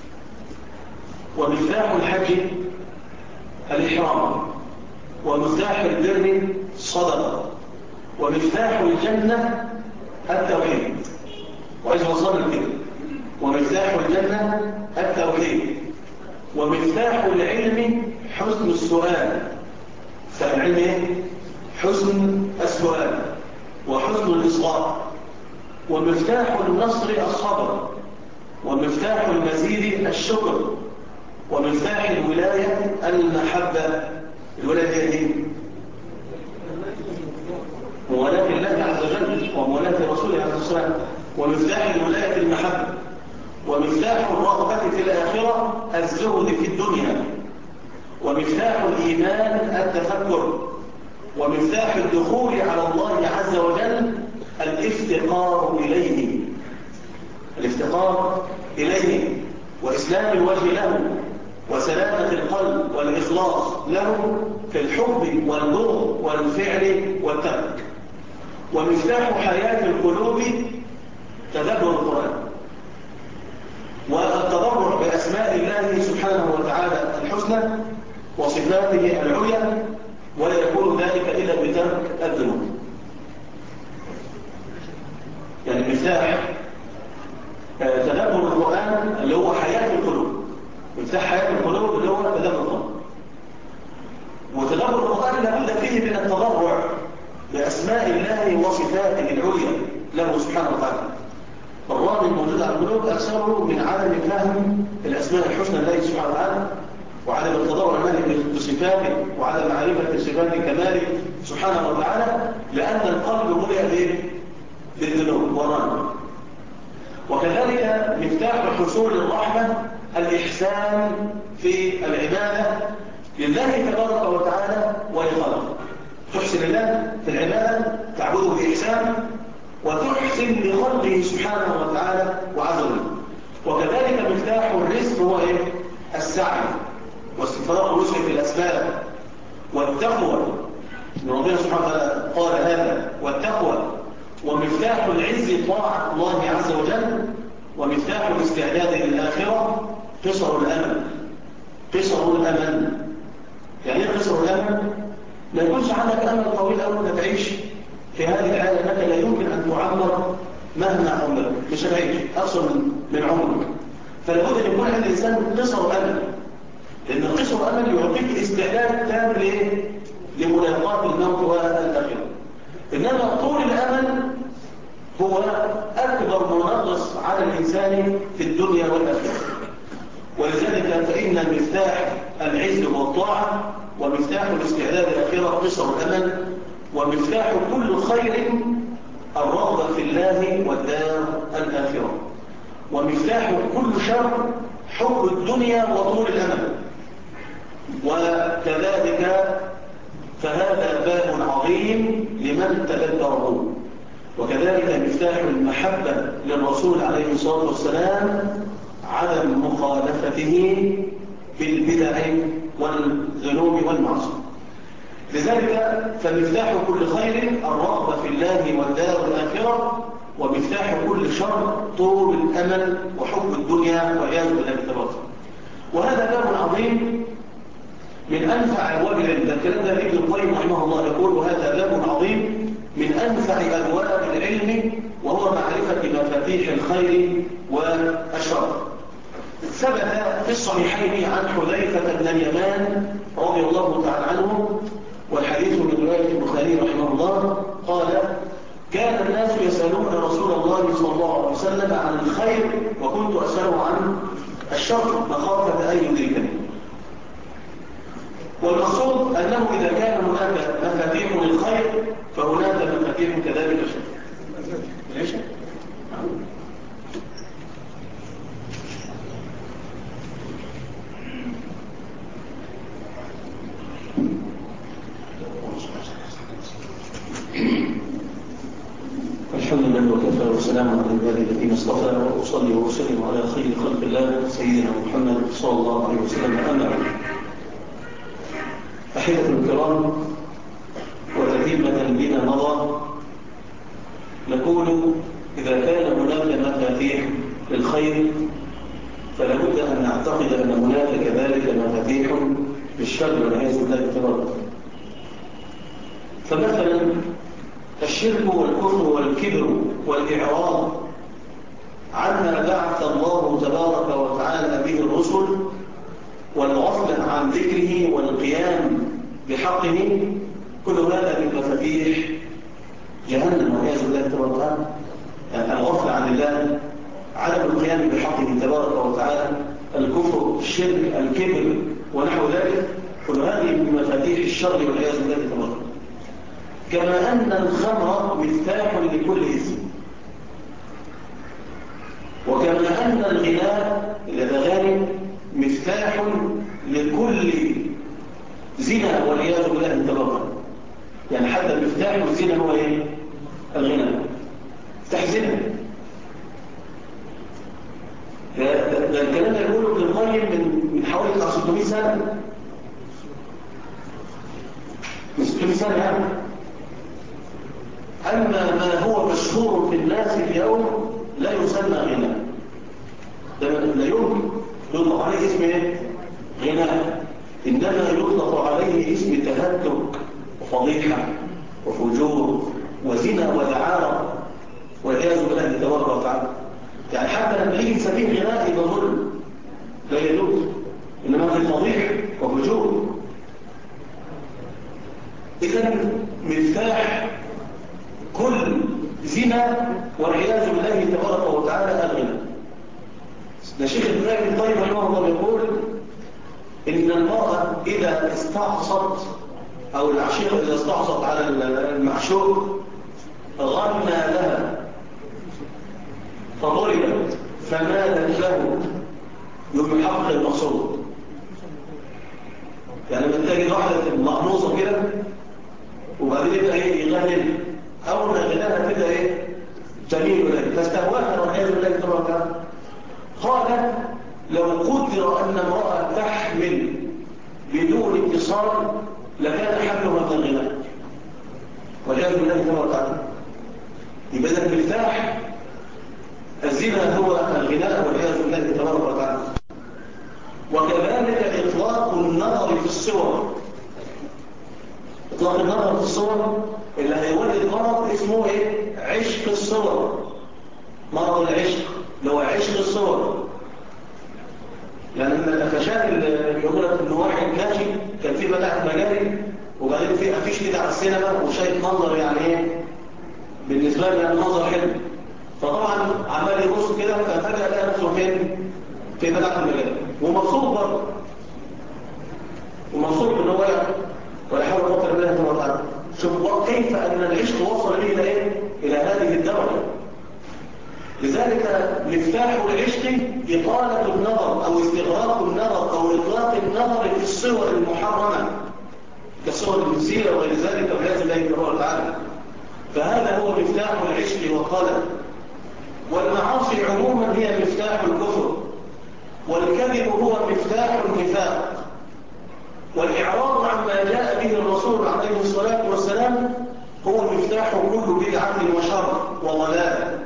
ومفتاح الحج الإحرام، ومفتاح البر الصدقة، ومفتاح الجنة التوحيد. وعايز وصلنا كده. ومفتاح الجنة التوحيد، ومفتاح العلم حسن السؤال. مفتاح العلم ايه؟ حسن السؤال وحسن الإصغاء. ومفتاح النصر الصبر، ومفتاح المزيد الشكر، ومفتاح الولاية المحبة. الولاية دي موالاة الله عز وجل وموالاة رسوله عليه الصلاة والسلام. ومفتاح الولاية المحبة. ومفتاح الرغبة في الآخرة الزهد في الدنيا. ومفتاح الإيمان التفكر. ومفتاح الدخول على الله عز وجل الافتقار إليه. الافتقار إليه وإسلام الوجه له وسلامة القلب والإخلاص له في الحب والبغض والفعل والترك. ومفتاح حياة القلوب تدبر القرآن والتضرع بأسماء الله سبحانه وتعالى الحسنى وصفاته العليا، ولا يكون ذلك إلا بترك الذنوب. يعني مفتاح تدبر القرآن اللي هو حياة القلوب، مفتاح حياة القلوب اللي هو تدبر القرآن. وتدبر القرآن لابد فيه من التضرع بأسماء الله وصفاته العليا له سبحانه وتعالى. الرامي الموجود على القلوب أكثره من عدم فهم الأسماء الحسنى لله سبحانه وتعالى، وعدم التضرع له بصفاته، وعدم معرفة صفات كماله سبحانه وتعالى، لأن القلب ملئ بالذنوب والرامي. وكذلك مفتاح حصول الرحمة الإحسان في العبادة لله تبارك وتعالى ولخلقه. تحسن الله في العبادة، تعبده بإحسان، وتحسن لخلقه سبحانه وتعالى وعز وجل. وكذلك مفتاح الرزق هو إيه؟ السعي واستفراغ الرزق في الأسباب والتقوى. ربنا سبحانه وتعالى قال هذا والتقوى. ومفتاح العز طاعة الله عز وجل. ومفتاح الاستعداد للآخرة قصر الأمل. قصر الأمل يعني ايه قصر الأمل؟ ما يكونش عندك أمل طويل أوي تعيش في هذه الحالة، أنك لا يمكن أن تعمر مهما عمرك، مش هتعيش أقصر من عمرك. فلابد أن يكون عند الإنسان قصر أمل، لأن قصر أمل يعطيك استعداد تام لملاقاة الموت والآخرة. إنما طول الأمل هو أكبر منغص على الإنسان في الدنيا والآخرة. ولذلك فإن مفتاح العز هو الطاعة، ومفتاح الاستعداد للآخرة قصر الأمل، ومفتاح كل خير الرغبة في الله والدار الآخرة، ومفتاح كل شر حب الدنيا وطول الأمل. وكذلك فهذا باب عظيم لمن تدبره. وكذلك مفتاح المحبة للرسول عليه الصلاة والسلام عدم مخالفته بالبدع والذنوب والمعصية. لذلك فمفتاح كل خير الرغبة في الله والدار الآخرة، ومفتاح كل شر طول الأمل وحب الدنيا والعياذ بالله تبارك. وهذا باب عظيم من أنفع أبواب العلم. ده الكلام ده ابن القيم رحمه الله يقول وهذا باب عظيم من أنفع أبواب العلم وهو معرفة مفاتيح الخير والشر. ثبت في الصحيحين عن حذيفة بن اليمان رضي الله تعالى عنه والحديث من رواية البخاري رحمه الله قال كان الناس يسألون رسول الله صلى الله عليه وسلم عن الخير وكنت أسأله عن الشر مخافة أن يدركني. والمقصود أنه إذا كان هناك مفاتيح للخير فهناك مفاتيح كذلك الشر. ليش؟ الحمد لله وكفى وسلام على عباده الذين اصطفى واصلي واسلم على خير خلق الله سيدنا محمد صلى الله عليه وسلم. اما بعد احبه الكرام وتتمه بنا مضى نقول اذا كان هناك مفاتيح للخير فلا بد ان نعتقد ان هناك كذلك مفاتيح للشر والعياذ بالله تبارك. فمثلا الشرك والكفر والكبر والإعراض عما بعث الله تبارك وتعالى به الرسل والغفلة عن ذكره والقيام بحقه كل هذا من مفاتيح جهنم والعياذ بالله تبارك وتعالى. الغفلة عن الله، عدم القيام بحقه تبارك وتعالى، الكفر، الشرك، الكبر ونحو ذلك كل هذه من مفاتيح الشر والعياذ بالله تبارك وتعالى. كما أن الخمر مفتاح لكل إثم، وكما أن الغناء الأغاني مفتاح لكل زنا والعياذ بالله تبارك. يعني حتى مفتاح الزنا هو ايه؟ الغناء. مفتاح زنا. ده الكلام ده يقوله ابن القيم من حوالي 600 سنة. من 600 سنة يعني. أما ما هو مشهور في الناس اليوم لا يسمى غناء. ده لا يمكن يطلق عليه اسم ايه؟ غناء. إنما يطلق عليه اسم تهتك وفضيحة وفجور وزنا ودعارة والعياذ بالله تبارك وتعالى. يعني حتى لما يجي نسميه غناء يبقى ظلم لا يجوز، إنما في فضيحة وفجور. إذن مفتاح كل زنا والعياذ بالله تبارك وتعالى الغنى. ده شيخ ابن القيم رحمه الله يقول إن المرأة إذا استعصت أو العشيقة إذا استعصت على المعشوق غنى لها فضربت فمالت له يوم يحقق المقصود. يعني لما تجد واحدة مقنوصة كده وبعدين يبقى ايه يغني أول ما غناها كده ايه جميل ولك فاستهواها والعياذ بالله تبارك. قال لو قدر أن امرأة تحمل بدون اتصال لكان حملها من الغناء والعياذ بالله تبارك. يبقى إذا المفتاح الزنا هو الغناء والعياذ بالله تبارك وتعالى. وكذلك إطلاق النظر في الصور. إطلاق النظر في الصور اللي هيولد مرض اسمه إيه؟ عشق الصور. مرض العشق اللي هو عشق الصور. يعني من الأفشات اللي يقول لك إنه واحد ماشي كان في بتاعة مجاري وبعدين في أفيش كده على السينما وشايف منظر يعني إيه؟ بالنسبة لي يعني منظر حلو. فطبعا عمال يبص كده ففجأة لقى نفسه فين؟ في بتاعة المجاري ومبسوط برضه. ومبسوط إن هو ولا حول ولا قوة إلا بالله تعالى. شوف كيف أن العشق وصل به إلى إيه؟ إلى هذه الدرجة. لذلك مفتاح العشق إطالة النظر أو استغراق النظر أو إطلاق النظر في الصور المحرمة كالصور الجنسية وغير ذلك والعياذ بالله تبارك وتعالى. فهذا هو مفتاح العشق والقلق. والمعاصي عموما هي مفتاح الكفر، والكذب هو مفتاح النفاق، والإعراض عما جاء به الرسول عليه الصلاة والسلام هو مفتاح كل بدعة وشر وضلال.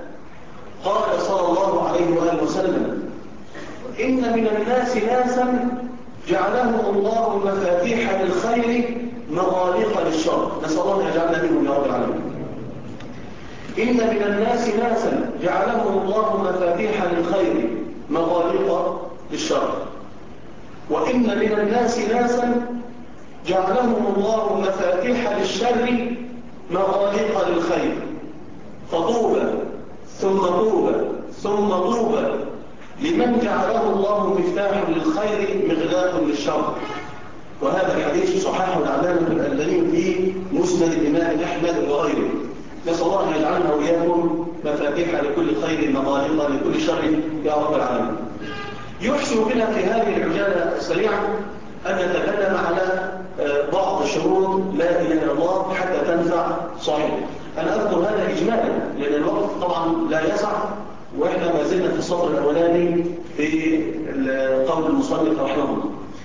قال صلى الله عليه وآله وسلم إن من الناس ناسا جعله الله مفاتيح للخير مغاليق للشر. نسأل الله أن يجعلنا منهم يا رب العالمين. إن من الناس ناسا جعلهم الله مفاتيح للخير مغاليق للشر، وإن من الناس ناسا جعلهم الله مفاتيح للشر مغاليق للخير، فطوبى ثم طوبى ثم طوبى لمن جعله الله مفتاح للخير مغلاق للشر. وهذا الحديث صححه العلامة الألباني في مسند الإمام أحمد وغيره. نسأل الله أن يجعلنا وإياكم مفاتيح لكل خير مغاليق لكل شر يا رب العالمين. يحسن بنا في هذه العجالة السريعة أن نتكلم على بعض شروط لا إله إلا الله حتى تنفع صحيح. أنا أذكر هذا إجمالا لأن الوقت طبعا لا يسع، وإحنا ما زلنا في السطر الأولاني في قول المصنف رحمه الله.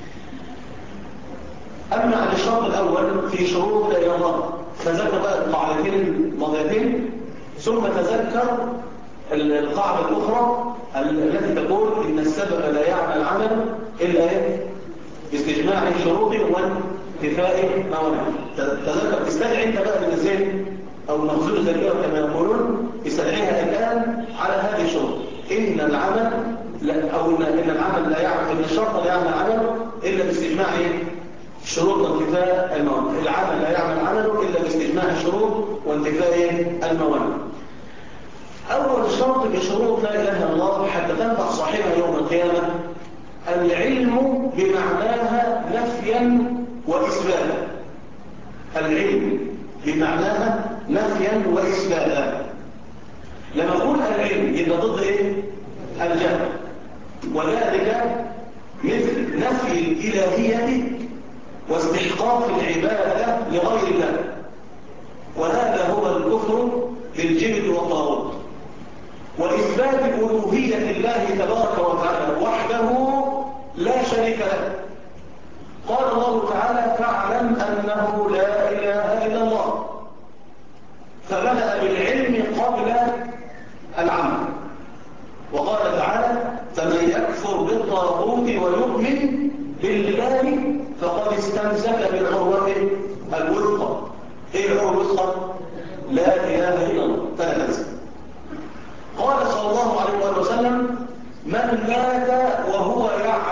أما عن الشرط الأول في شروط لا إله إلا الله، تذكر بقى القاعدتين الماضيتين، ثم تذكر القاعدة الأخرى التي تقول إن السبب لا يعمل العمل إلا باستجماع شروط وانتفاء موانع. تذكر تستدعي انت بقى من الذهن او مخزون الذاكره كما يقولون، استدعيها الان على هذه الشروط. ان العمل ان العمل لا يعمل، ان الشرط لا يعمل عمل الا باستجماع شروط وانتفاء الموانع. العمل لا يعمل عمله الا باستجماع الشروط وانتفاء الموانع. اول شرط بشروط لا اله الا الله حتى تنفع صاحبها يوم القيامه العلم بمعناها نفيا وإثباتا. العلم بمعناها نفيا وإثباتا. لما أقول العلم يبقى ضد إيه؟ الجهل، وذلك مثل نفي الإلهية واستحقاق العبادة لغير الله، وهذا هو الكفر بالجبت والطاغوت، وإثبات ألوهية الله تبارك وتعالى وحده لا شريك له. قال الله تعالى فاعلم أنه لا إله إلا الله، فبدأ بالعلم قبل العمل. وقال تعالى فمن يكفر بالطاغوت ويؤمن بالله فقد استمسك بالعروة الوثقى. ايه العروة الوثقى؟ لا إله إلا الله، فلا تنسى. قال صلى الله عليه وسلم من مات وهو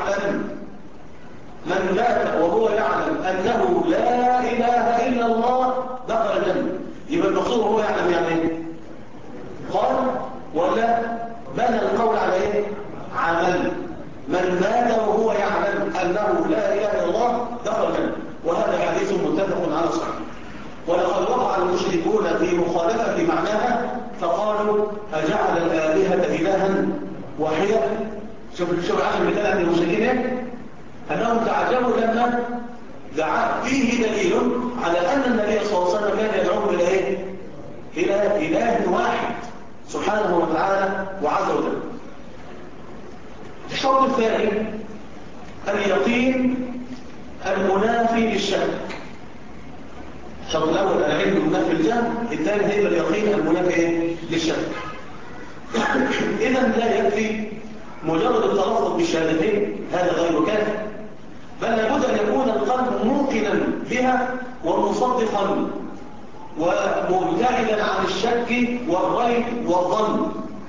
يعلم أنه لا إله إلا الله دخل الجنة. يبقى المقصود هو يعلم يعني قال ولا بنى القول على ايه؟ عمل. من مات وهو يعلم أنه لا إله إلا الله دخل الجنة. وهذا حديث متفق على صحيح. ولقد وقع المشركون في مخالفة معناها فقالوا أجعل الآلهة إلها واحدة. شوف آخر مثال عن المشركين أنهم تعجبوا لما دعا فيه دليل على أن النبي صلى الله عليه وسلم كان يدعوهم إلى إيه؟ إلى إله واحد سبحانه وتعالى وعز وجل. الشرط الثاني اليقين المنافي للشك. الشرط الأول العلم المنافي للجهل، الثاني هي اليقين المنافي للشك. إذا لا يكفي مجرد التلفظ بالشهادتين، هذا غير كافي، بل لابد أن يكون القلب موقنا بها ومصدقا ومبتعدا عن الشك والريب والظن.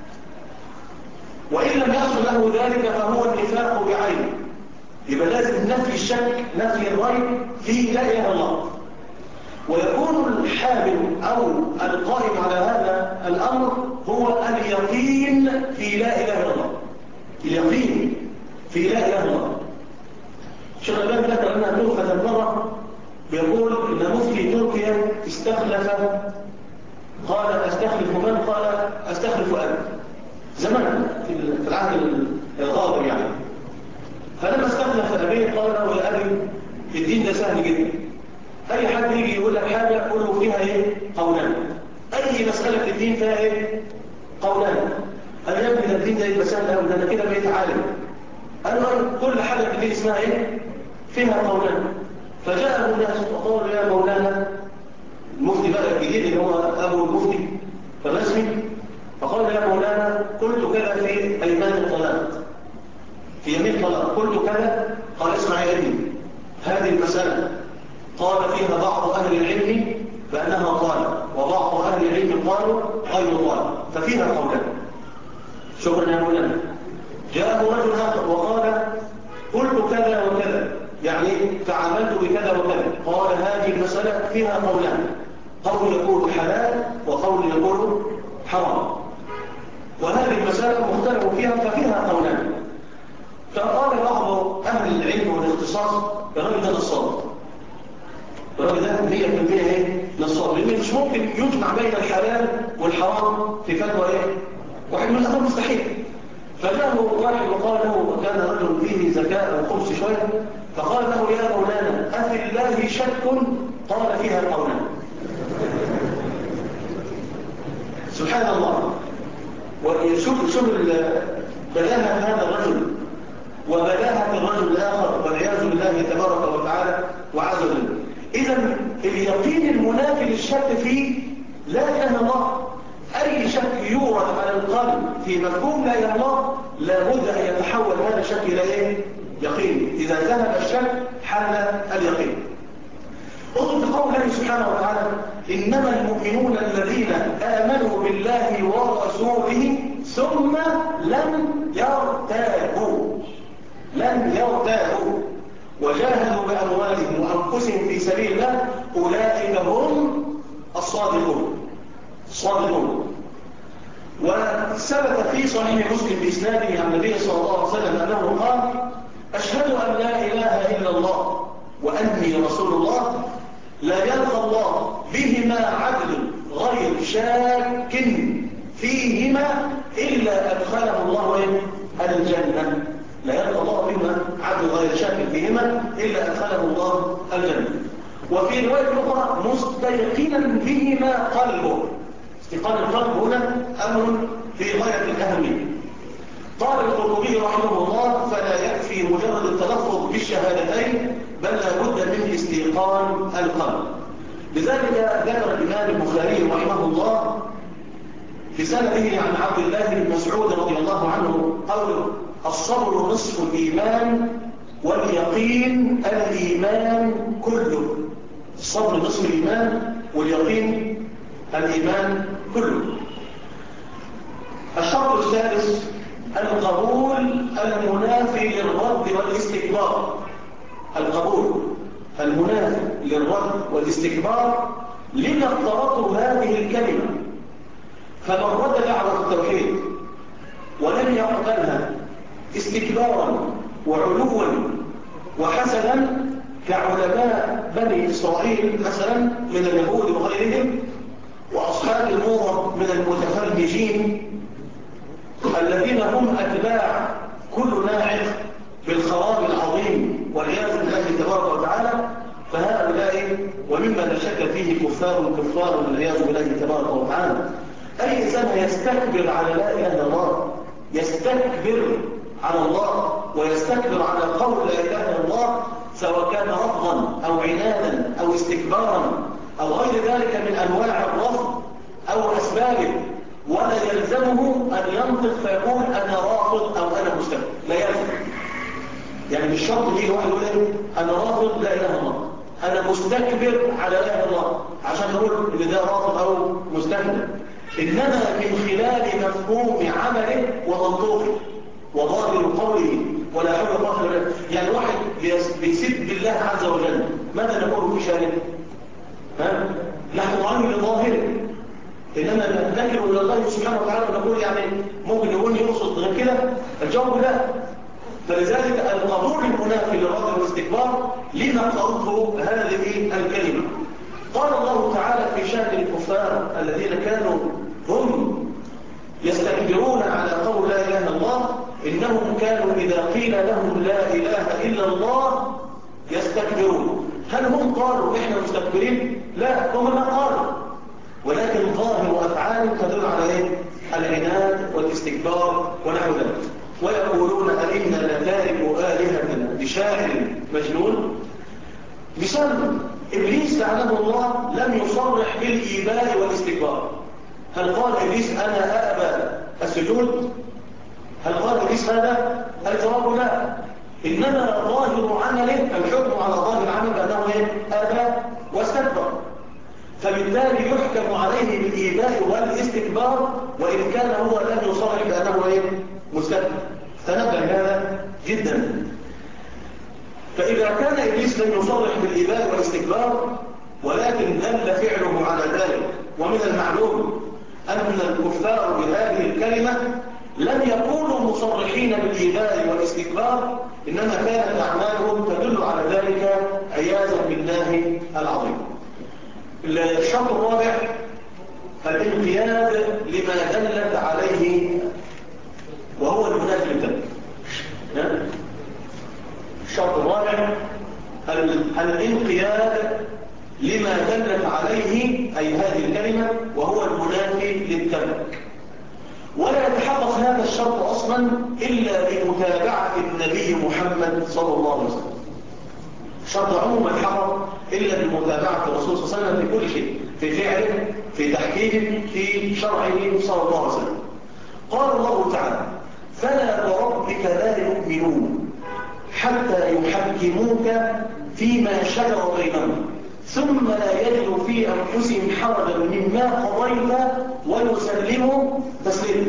وإن لم يحصل له ذلك فهو النفاق بعينه. يبقى لازم نفي الشك، نفي الريب في لا إله إلا الله. ويكون الحامل أو القائم على هذا الأمر هو اليقين في لا إله إلا الله. اليقين في لا إله إلا الله. شيخ الألباني ذكر أنها تؤخذ المرة بيقول إن مفتي تركيا استخلف، قال أستخلف من؟ قال أستخلف أبي، زمان في العهد الغابر يعني. فلما استخلف أبيه قال له يا أبي الدين ده سهل جدا، أي حد يجي يقول لك حاجة قول له فيها إيه؟ قولان. أي مسألة الدين فيها إيه؟ قولان. قال يا ابني ده الدين ده يبقى سهل أوي، ده أنا كده بقيت عالم. قال له كل حاجة في الدين اسمها إيه؟ فيها قولان. فجاء الناس وقالوا يا مولانا المفتي بقى الجديد اللي هو أبو المفتي الرسمي، فقال يا مولانا قلت كذا في أيمان الطلاق، في يمين الطلاق قلت كذا قال اسمع يا ابني، هذه المسألة قال فيها بعض أهل العلم بأنها ضالة، وبعض أهل العلم قالوا غير ضالة، ففيها قولان. شكرا يا مولانا. جاءه رجل آخر وقال قلت كذا وكذا، يعني تعاملت بكذا وكذا. قال هذه المسألة فيها قولان، قول يقول حلال وقول يقول حرام، وهذه المسألة مختلف فيها ففيها قولان. فقال بعض أهل العلم والاختصاص الراجل ده نصاب، الراجل ده 100% نصاب، لأن مش ممكن يجمع بين الحلال والحرام في فتوى واحد من الأمر مستحيل. فجاءه واحد وقال له، وكان رجل فيه ذكاء وخبث شوية، فقال له يا مولانا أفي الله شك؟ قال فيها قولان. سبحان الله. وشوف بلاهة هذا الرجل وبلاهة الرجل الآخر، والعياذ بالله تبارك وتعالى وعز وجل. إذا اليقين المنافي للشك فيه لا إله إلا الله. أي شك يورد على القلب في مفهوم لا إله إلا الله لابد أن يتحول هذا الشك إلى يقين. إذا ذهب الشك حل اليقين. انظر في قول الله سبحانه وتعالى إنما المؤمنون الذين آمنوا بالله ورسوله ثم لم يرتابوا وجاهدوا بأموالهم وأنفسهم في سبيل الله أولئك هم الصادقون. وثبت في صحيح مسلم بإسناده عن النبي صلى الله عليه وسلم أنه قال أشهد أن لا إله إلا الله وأني رسول الله، لا يلقى الله بهما عدل غير شاك فيهما إلا أدخله الله الجنة. لا يلقى الله بهما عدل غير شاك فيهما إلا أدخله الله الجنة. وفي رواية أخرى مستيقنا بهما قلبه. استيقان القلب هنا أمر في غاية الأهمية. قال القرطبي رحمه الله فلا يكفي مجرد التلفظ بالشهادتين، بل لا بد من استيقان القلب. لذلك ذكر الإمام البخاري رحمه الله في سنده عن عبد الله بن مسعود رضي الله عنه قوله الصبر نصف الإيمان واليقين الإيمان كله. الصبر نصف الإيمان واليقين الإيمان كله. الشرط الثالث القبول المنافي للرد والاستكبار. القبول المنافي للرد والاستكبار. لما اخترطوا هذه الكلمة؟ فمن رد دعوة التوحيد ولم يقبلها استكبارا وعلوا وحسدا كعلماء بني إسرائيل مثلا من اليهود وغيرهم، وأصحاب الموضة من المتفرجين الذين هم أتباع كل ناعق بالخراب العظيم والعياذ بالله تبارك وتعالى، فهؤلاء ومما لا شك فيه كفار والعياذ بالله تبارك وتعالى. أي إنسان يستكبر على لا إله إلا الله، يستكبر على الله ويستكبر على قول لا إله إلا الله، سواء كان رفضا أو عنادا أو استكبارا أو غير ذلك من أنواع الرفض أو أسبابه، ولا يلزمه أن ينطق فيقول أنا رافض أو أنا مستكبر، لا يلزم. يعني مش شرط ليه واحد يقول أنا رافض لا إله إلا الله، أنا مستكبر على لا إله إلا الله عشان نقول إن ده رافض أو مستكبر، إنما من خلال مفهوم عمله ومنطوقه وظاهر قوله ولا حول ولا قوة إلا بالله. يعني واحد بيسب بالله عز وجل، ماذا نقول في شأنه؟ نحن نعلم لظاهره، إنما نذكر إلى الله سبحانه وتعالى ونقول يعني ممكن يقول يقصد غير كده. الجواب لا. فلذلك القبول المنافي للرد والاستكبار لما اخترته هذه الكلمة. قال الله تعالى في شأن الكفار الذين كانوا هم يستكبرون على قول لا إله إلا الله إنهم كانوا إذا قيل لهم لا إله إلا الله يستكبرون. هل هم قالوا إحنا مستكبرين؟ لا، هم ما قالوا، ولكن ظاهر أفعال تدل على العناد والاستكبار ونحو ذلك. ويقولون أئنا لتارك آلهتنا لشاعر مجنون. بسبب إبليس لعنه الله لم يصرح بالإيباء والاستكبار. هل قال إبليس أنا أأبى السجود؟ هل قال إبليس هذا؟ الجواب لا. إنما ظاهر عمله الحكم على ظاهر عمله بأنه أبى واستكبر، فبالتالي يحكم عليه بالإيذاء والاستكبار وإن كان هو لم يصرح بأنه مستكبر. تنبه هذا جدا. فإذا كان إبليس لم يصرح بالإيذاء والاستكبار ولكن دل فعله على ذلك، ومن المعلوم أن الكفار بهذه الكلمة لم يكونوا مصرحين بالإيذاء والاستكبار، إنما كانت أعمالهم تدل على ذلك عياذا بالله العظيم. الشرط الرابع الانقياد لما دلت عليه وهو المنافي للذنب. الشرط الرابع الانقياد لما دلت عليه أي هذه الكلمة وهو المنافي للذنب. ولا يتحقق هذا الشرط أصلا إلا بمتابعة النبي محمد صلى الله عليه وسلم. شرط عموما يتحقق إلا بمتابعة الرسول صلى الله عليه وسلم في كل شيء، في فعله، في تحكيمه، في شرعه صلى الله عليه وسلم. قال الله تعالى: فلا وربك لا يؤمنون حتى يحكموك فيما شجر بينهم ثم لا يجدوا في أنفسهم حرجا مما قضيت ويسلموا تسليما.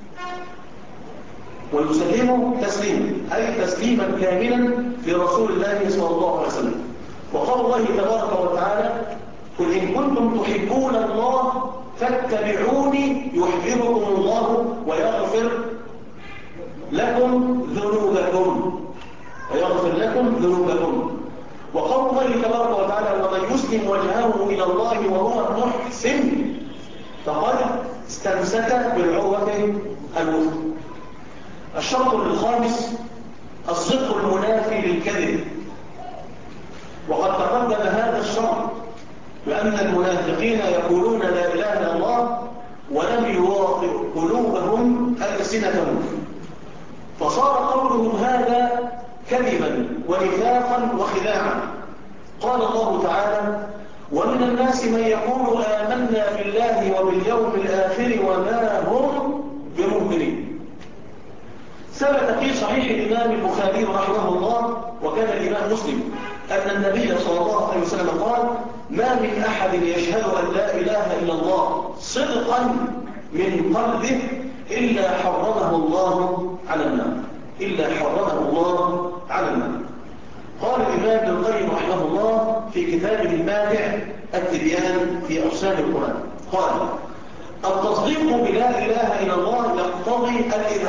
ويسلموا تسليما أي تسليما كاملا لرسول الله صلى الله عليه وسلم. وقال الله تبارك وتعالى: قل إن كنتم تحبون الله فاتبعوني يحببكم الله ويغفر لكم ذنوبكم. وقال الله تبارك وتعالى: ومن يسلم وجهه إلى الله وهو محسن فقد استمسك بالعروة الوثقى. الشرط الخامس الصدق المنافي للكذب. وقد تقدم هذا الشرط بأن المنافقين يقولون لا إله إلا الله ولم يواطئ قلوبهم ألسنتهم، فصار قولهم هذا كذبا ونفاقا وخداعا. قال الله تعالى: ومن الناس من يقول آمنا بالله وباليوم الآخر وما هم بمؤمنين. ثبت في صحيح الإمام البخاري رحمه الله وكان الإمام مسلم أن النبي صلى الله عليه وسلم قال: ما من أحد يشهد أن لا إله إلا الله صدقا من قلبه إلا حرمه الله على النار. قال الإمام ابن القيم رحمه الله في كتابه الماتع التبيان في أقسام القرآن، قال: التصديق بلا إله إلا الله يقتضي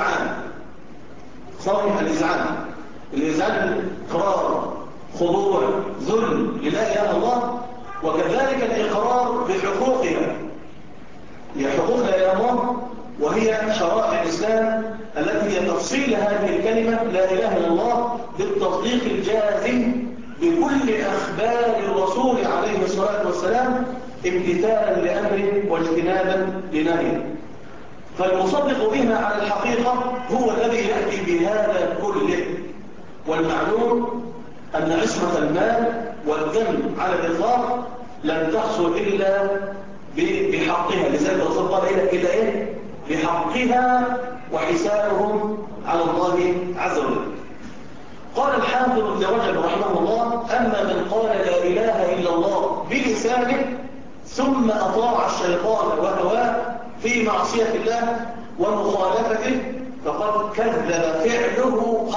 الإذعان، إقرار، خضوع، ذل للا إله إلا الله، وكذلك الإقرار بحقوقها. هي حقوق لا إله إلا الله وهي شرائع الإسلام التي هي تفصيل هذه الكلمة لا إله إلا الله بالتصديق الجازم بكل أخبار الرسول عليه الصلاة والسلام امتثالا لأمره واجتنابا لنهيه. فالمصدق بها على الحقيقة هو الذي يأتي بهذا كله. والمعلوم أن عصمة المال والدم على الإطلاق لن تحصل إلا بحقها، لذلك الرسول قال إلا بحقها وحسابهم على الله عز وجل. قال الحافظ ابن رجب رحمه الله: أما من قال لا إله إلا الله بلسانه ثم أطاع الشيطان وهواه في معصية الله ومخالفته فقد كذب فعله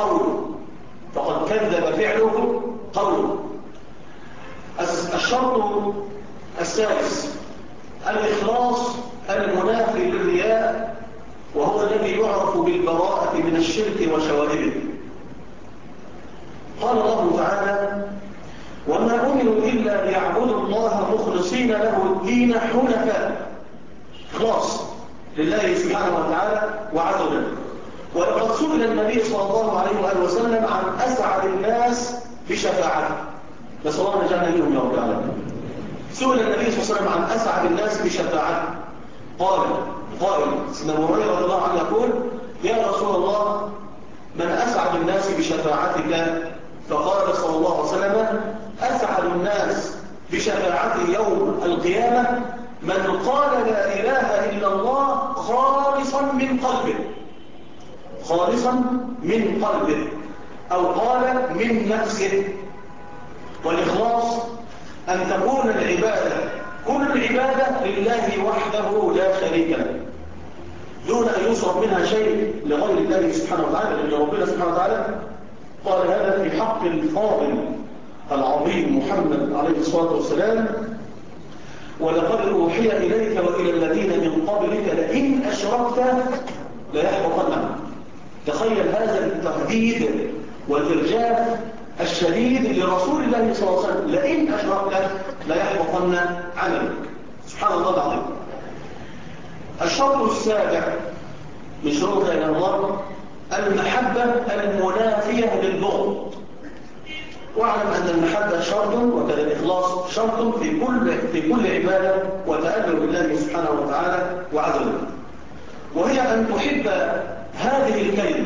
قوله. الشرط السادس الإخلاص المنافي للرياء، وهو الذي يعرف بالبراءة من الشرك وشوائبه. قال الله تعالى: وما أمروا إلا ليعبدوا الله مخلصين له الدين حنفاء، إخلاص لله سبحانه وتعالى وعز وجل. ولقد سئل النبي صلى الله عليه وآله وسلم عن أسعد الناس بشفاعته، بس الله نجعلنا منهم يا رب العالمين. سئل النبي صلى الله عليه وسلم عن أسعد الناس بشفاعته، قائل سيدنا أبو هريرة رضي الله عنه يقول: يا رسول الله من أسعد الناس بشفاعتك؟ فقال صلى الله عليه وسلم: أسعد الناس بشفاعتي يوم القيامة من قال لا إله إلا الله خالصا من قلبه أو قال من نفسه. والإخلاص أن تكون العبادة كل العبادة لله وحده لا شريك له، دون أن يصرف منها شيء لغير الله سبحانه وتعالى، لأن ربنا سبحانه وتعالى قال هذا في حق الفاضل العظيم محمد عليه الصلاة والسلام: ولقد أوحي إليك وإلى الذين من قبلك لئن أشركت ليحبطن عنك. تخيل هذا التهديد والإرجاف الشديد لرسول الله صلى الله عليه وسلم: لئن أشركت ليحبطن عنك. سبحان الله العظيم. الشرط السابع من شروط لا إله إلا الله المحبة المنافية للبغض. واعلم أن المحبة شرط وكذا الإخلاص شرط في كل عبادة وتألق بالله سبحانه وتعالى وعز وجل، وهي أن تحب هذه الكلمة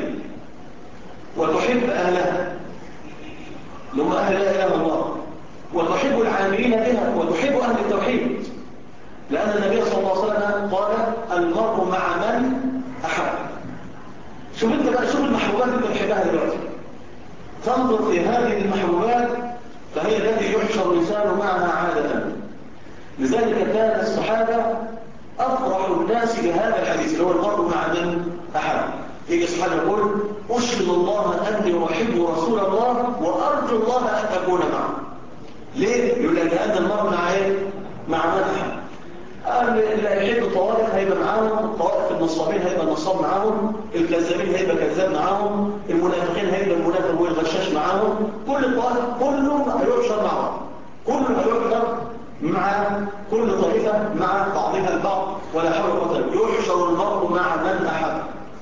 وتحب أهلها اللي هم أهل لا إله إلا الله، وتحب العاملين بها، وتحب أهل التوحيد، لأن النبي صلى الله عليه وسلم قال: المرء مع من أحب. شوف انت بقى، شوف المحبوبات اللي بتحبها دلوقتي، تنظر في هذه المحبوبات فهي التي يحشر الإنسان معها عادة. لذلك كان الصحابة أفرح الناس بهذا الحديث اللي هو المرء مع من أحب. يجي الصحابة يقول: أشهد الله أني أحب رسول الله وأرجو الله أن أكون معه. ليه؟ يقول لك لأن المرء مع إيه؟ مع من أحب. اللي يحب الطوائف هيبقى معاهم، الطوائف النصابين هيبقى نصاب معاهم، الكذابين هيبقى كذاب معاهم، المنافقين هيبقى المنافق والغشاش معاهم، كل الطوائف كله هيحشر مع بعض، كله هيحشر مع كل طائفة مع بعضها البعض، ولا حول ولا قوة. يحشر المرء مع من أحب.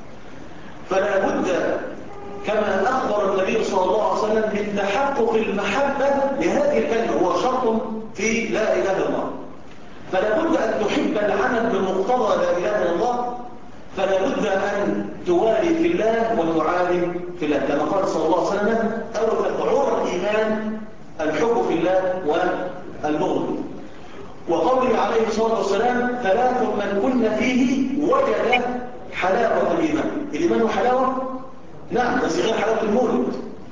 فلا بد كما أخبر النبي صلى الله عليه وسلم من تحقق المحبة لهذه الكلمة، هو شرط في لا إله إلا الله. فلا بد أن تحب العمل بمقتضى لا إله إلا الله، فلا بد أن توالي في الله وتعادي في الله، كما قال صلى الله عليه وسلم: أول عور الإيمان الحب في الله والبغض. وقوله عليه الصلاة والسلام: ثلاث من كن فيه وجد حلاوة الإيمان. الإيمان حلاوة؟ نعم، بس غير حلاوة المولد.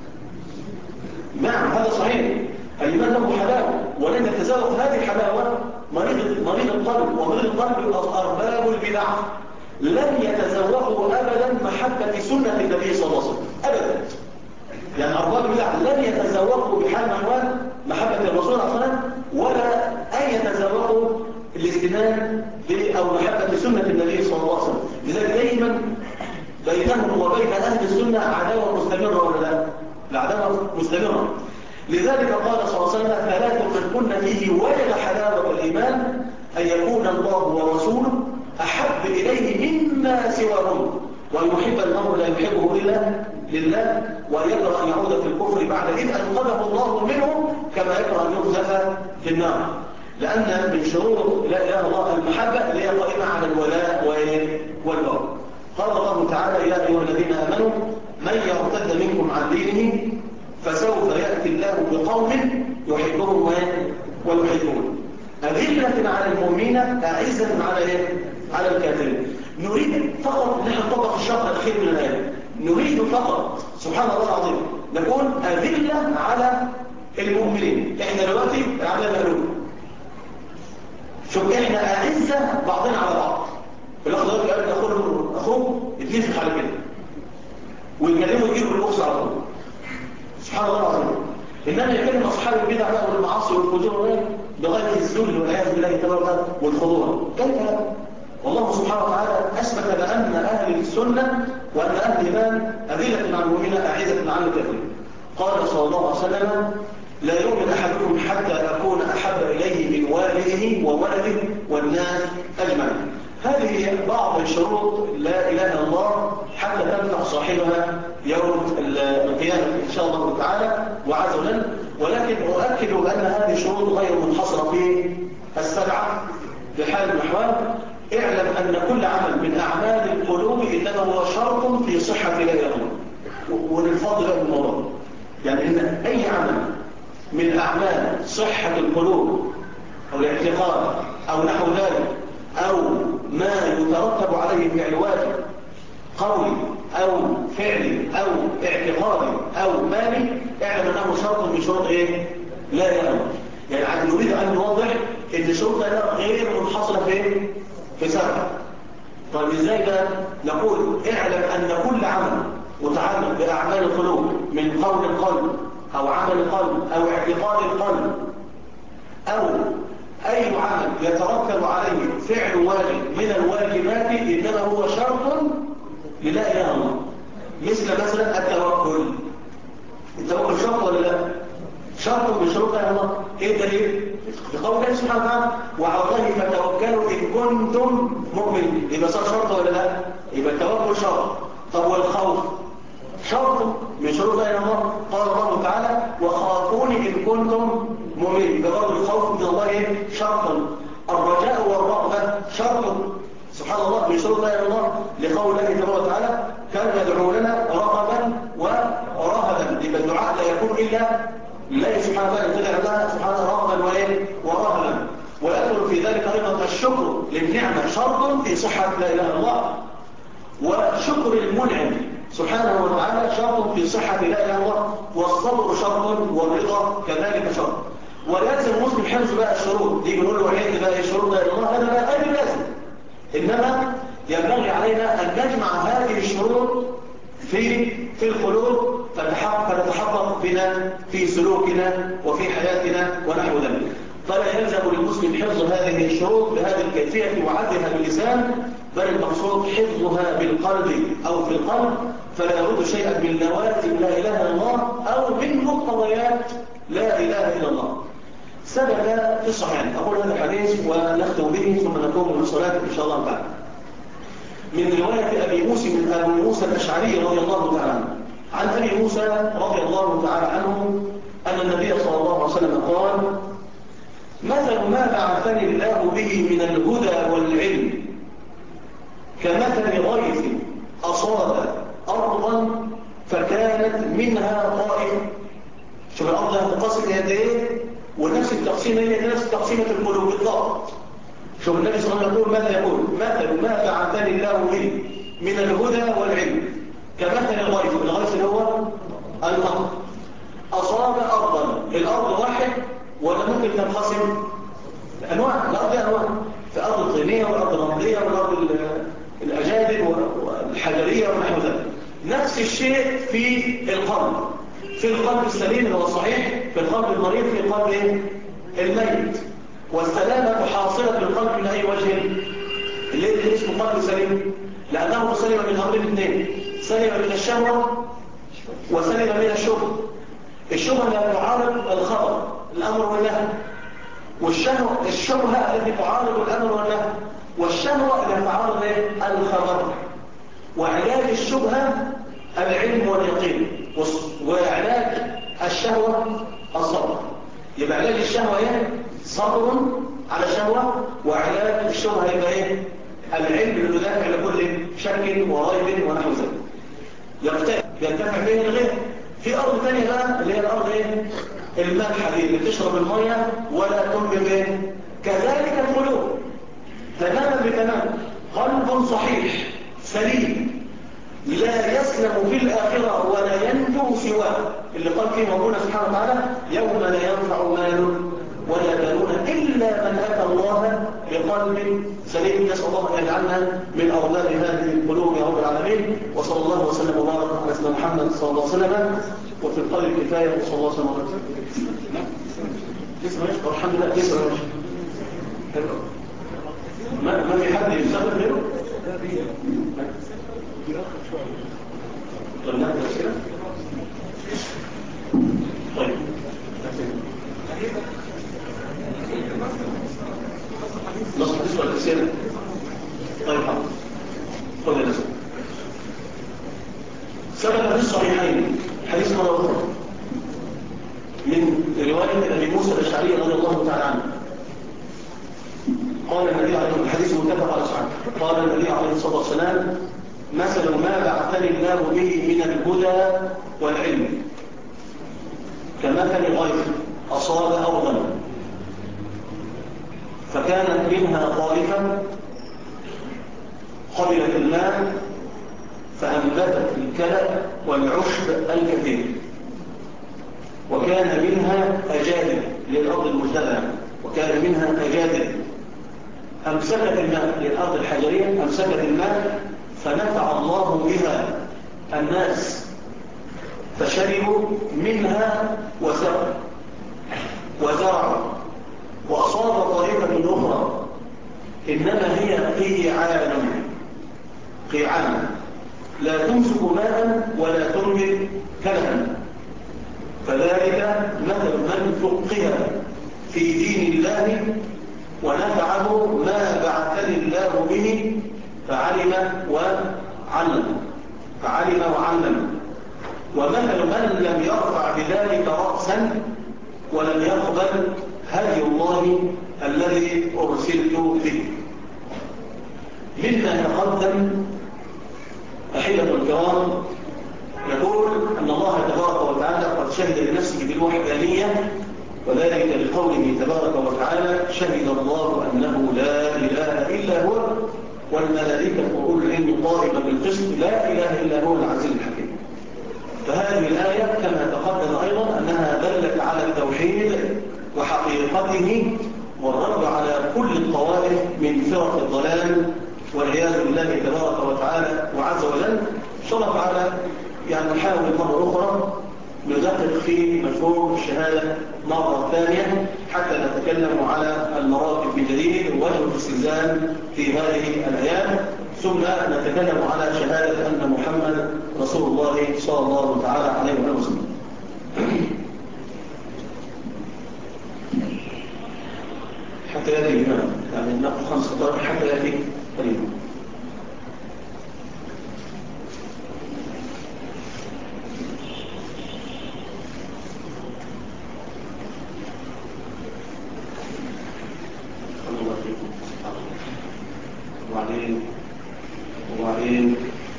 نعم هذا صحيح، الإيمان له حلاوة، ولن يتزوج هذه الحلاوة مريض القلب، ومريض القلب أرباب البدع لن يتزوجوا أبدا محبة سنة النبي صلى الله عليه وسلم أبدا. يعني أرباب البدع لن يتزوجوا بحال من محبة الرسول صلى الله عليه وسلم، ولا أن يتزوجوا الاستنان أو محبة سنة النبي صلى الله عليه وسلم. لذلك دائما بينهم وبين أهل السنة عداوة مستمرة ولا لا؟ العداوة مستمرة. لذلك قال صلى الله عليه وسلم: ثلاث من كن فيه وجد حلاوة الإيمان أن يكون الله ورسوله أحب إليه مما سواهم، وأن يحب المرء لا يحبه إلا لله، وأن يكره أن يعود في الكفر بعد إذ أنقذه الله منه، كما يكره أن يقذف في النار. لأن من شروط لا إله إلا الله المحبة اللي هي قائمة على الولاء والبراء. قال الله تعالى: يا أيها الذين آمنوا من يرتد منكم عن دينه فسوف يأتي الله بقوم يحبهم ويحبون أذلة على المؤمنين أعزة على الكافرين. نريد فقط نحن نطبق الشرط الأخير من الآية، نريد فقط سبحان الله العظيم نكون أذلة على المؤمنين. احنا دلوقتي العمل مقلوب، شوف احنا أعزة بعضنا على بعض. الأخ دلوقتي قال أخوه يتنفخ على كده ويكلمه يجيبه البوكس على طول. سبحان الله العظيم. إنما يكلم أصحاب البدع والمعاصي والفجور بغاية الذل والعياذ بالله تبارك والخضوع. كيف هذا؟ والله سبحانه وتعالى أثبت بأن أهل السنة وأن أهل الإيمان أذلة على المؤمنين أعزة على الكافرين. قال صلى الله عليه وسلم: لا يؤمن أحدكم حتى أكون أحب إليه من والده وولده والناس أجمعين. هذه بعض شروط لا إله إلا الله حتى تنفع صاحبها يوم القيامة إن شاء الله تعالى وعز وجل. ولكن أؤكد أن هذه الشروط غير منحصرة في السبعة بحال الأحوال. اعلم أن كل عمل من أعمال القلوب إنما هو شرط في صحة لا إله إلا الله. وللفضل له الموضوع، يعني إن أي عمل من أعمال صحة القلوب أو الاعتقاد أو نحو ذلك أو ما يترتب عليه فعل واجب قولي أو فعلي أو اعتقادي أو مالي اعلم أنه شرط من شروط إيه؟ لا يأمر. يعني نريد أن نوضح إن شروط لا يأمر غير منحصرة في سبب. طيب إزاي بقى؟ نقول اعلم أن كل عمل متعلق بأعمال القلوب من قول القلب أو عمل القلب أو اعتقاد القلب أو أي عمل يترتب عليه فعل واجب من الواجبات إنما هو شرط للا إله إلا الله. مثلا التوكل. التوكل شرط ولا لا؟ شرط من شروط لا إله إلا الله. إيه دليل؟ بقول الله سبحانه وتعالى وعلى الله فتوكلوا إن كنتم مؤمنين. يبقى صار شرط ولا لا؟ يبقى التوكل شرط. طب والخوف شرط من شروط لا إله إلا الله. قال الله تعالى وخافوني إن كنتم مؤمنين. بغض الخوف من الله إيه؟ شرط. الرجاء والرغبة شرط سبحان الله من شروط لا إله إلا الله لقول الله تبارك وتعالى كان يدعوننا رغبا ورهبا. يبقى الدعاء لا يكون إلا لله سبحانه وتعالى تدعى الله سبحانه رغبا ورهبا. ويدخل في ذلك أيضا الشكر للنعمة شرط في صحة لا إله إلا الله. وشكر المنعم سبحانه وتعالى شرط في صحة لا إله إلا الله. والصبر شرط والرضا كذلك شرط. ولازم المسلم حفظ بقى الشروط دي. بنقول له وحيد بقى الشروط لا إله إلا الله هذا بقى غير لازم. إنما ينبغي علينا أن نجمع هذه الشروط في القلوب فتتحقق بنا في سلوكنا وفي حياتنا ونحو ذلك. فلا يلزم للمسلم حفظ هذه الشروط بهذه الكيفية وعدها باللسان، بل المقصود حفظها بالقلب أو في القلب. فلا يرد شيئا من لوازم لا إله إلا الله أو من مقتضيات لا إله إلا الله. ثبت في الصحيح. أقول هذا الحديث ونختم به ثم نقوم بالصلاة إن شاء الله بعد. من رواية أبي موسى الأشعري رضي الله تعالى عنه. عن أبي موسى رضي الله تعالى عنه أن النبي صلى الله عليه وسلم قال مثل ما بعثني الله به من الهدى والعلم كمثل غيث أصاب أرضا فكانت منها طائفة. شوف الأرض هتقسم قد إيه؟ ونفس التقسيم هي نفس تقسيمة القلوب بالضبط. شوف النبي صلى الله عليه وسلم يقول ماذا يقول؟ مثل ما بعثني الله به من الهدى والعلم كمثل الغيث. الغيث اللي هو المطر أصاب أرضا. الأرض واحد ولا ممكن تنقسم؟ أنواع. الأرض أنواع، في أرض طينية والأرض رملية والأرض الأجادب والحجرية ونحو ذلك. نفس الشيء في القلب. في القلب السليم اللي هو الصحيح، في القلب المريض، في القلب الميت. والسلامة حاصلة بالقلب من أي وجه؟ اللي اسمه قلب سليم لأنه سلم من أمرين اثنين: سلم من الشهوة وسلم من الشبهة. الشبهة لا تعارض الخبر الأمر والنهي، الشبهة التي تعارض الأمر والنهي، والشهوة لا تعارض الخبر. وعلاج الشبهة العلم واليقين، وعلاج الشهوة الصبر. يبقى علاج الشهوة ايه؟ صبر على الشهوة، وعلاج الشبهة يبقى ايه؟ العلم اللي يدافع لكل شك وريب ونحو ذلك. ينتفع به الغير. في أرض ثانية بقى اللي هي الأرض ايه؟ المالحة دي اللي بتشرب المية ولا تنبغ ايه؟ كذلك القلوب تماما بتمام. قلب صحيح سليم لا يسلم في الآخرة ولا ينجو سواه، اللي قال فيه ربنا سبحانه وتعالى يوم لا ينفع مال ولا بنون إلا من أتى الله بقلب سليم. نسأل الله أن يجعلنا من أولاد هذه القلوب يا رب العالمين. وصلى الله وسلم وبارك على سيدنا محمد صلى الله عليه وسلم. وفي القلب كفاية وصلى الله وسلم وبارك. تسمع ايش؟ الحمد لله. تسمع ايش؟ ما في حد يسافر غيره؟ طيب ناخد أسئلة؟ طيب نص حديث ولا أسئلة؟ طيب حاضر. خذ الأسئلة. ثبت في الصحيحين حديث مرة أخرى من رواية أبي موسى الأشعري رضي الله تعالى عنه. قال النبي عليه الحديث متفق على صحيح. قال النبي عليه الصلاة والسلام مثل ما بعثني الله به من الهدى والعلم كمثل غيث أصاب أرضا فكانت منها طائفة قبلت الماء فأنبتت الكلى والعشب الكثير. وكان منها أجادب للأرض المزدلعة، وكان منها أجادب أمسكت الماء للأرض الحجرية، أمسكت الماء فنفع الله بها الناس فشربوا منها وزرعوا وأصاب طريقة أخرى إنما هي قيعان لا تمسك ماء ولا تنبت كلها. فذلك مثل من فقه في دين الله ونفعه ما بعثني الله به فعلم وعلم. ومثل من لم يرفع بذلك رأسا ولم يقبل هدي الله الذي أرسلت به. مما تقدم أحبة الكرام يقول أن الله تبارك وتعالى قد شهد لنفسه بالوحدانية، وذلك لقوله تبارك وتعالى شهد الله أنه لا إله إلا هو والملائكة وأولو العلم قائما بالقسط لا إله إلا هو العزيز الحكيم. فهذه الآية كما تقدم أيضا أنها دلت على التوحيد وحقيقته والرد على كل الطوائف من فرق الضلال والعياذ بالله تبارك وتعالى وعز وجل. شرف على نحاول مرة أخرى ندقق في مفهوم الشهادة مرة ثانية حتى نتكلم على المراتب بجديد ووجه الاستلزام في هذه الآيات، ثم نتكلم على شهادة أن محمد رسول الله صلى الله تعالى عليه وسلم. حتى يأتي الإمام نأخذ 5 دقائق حتى يأتي الإمام. وبعدين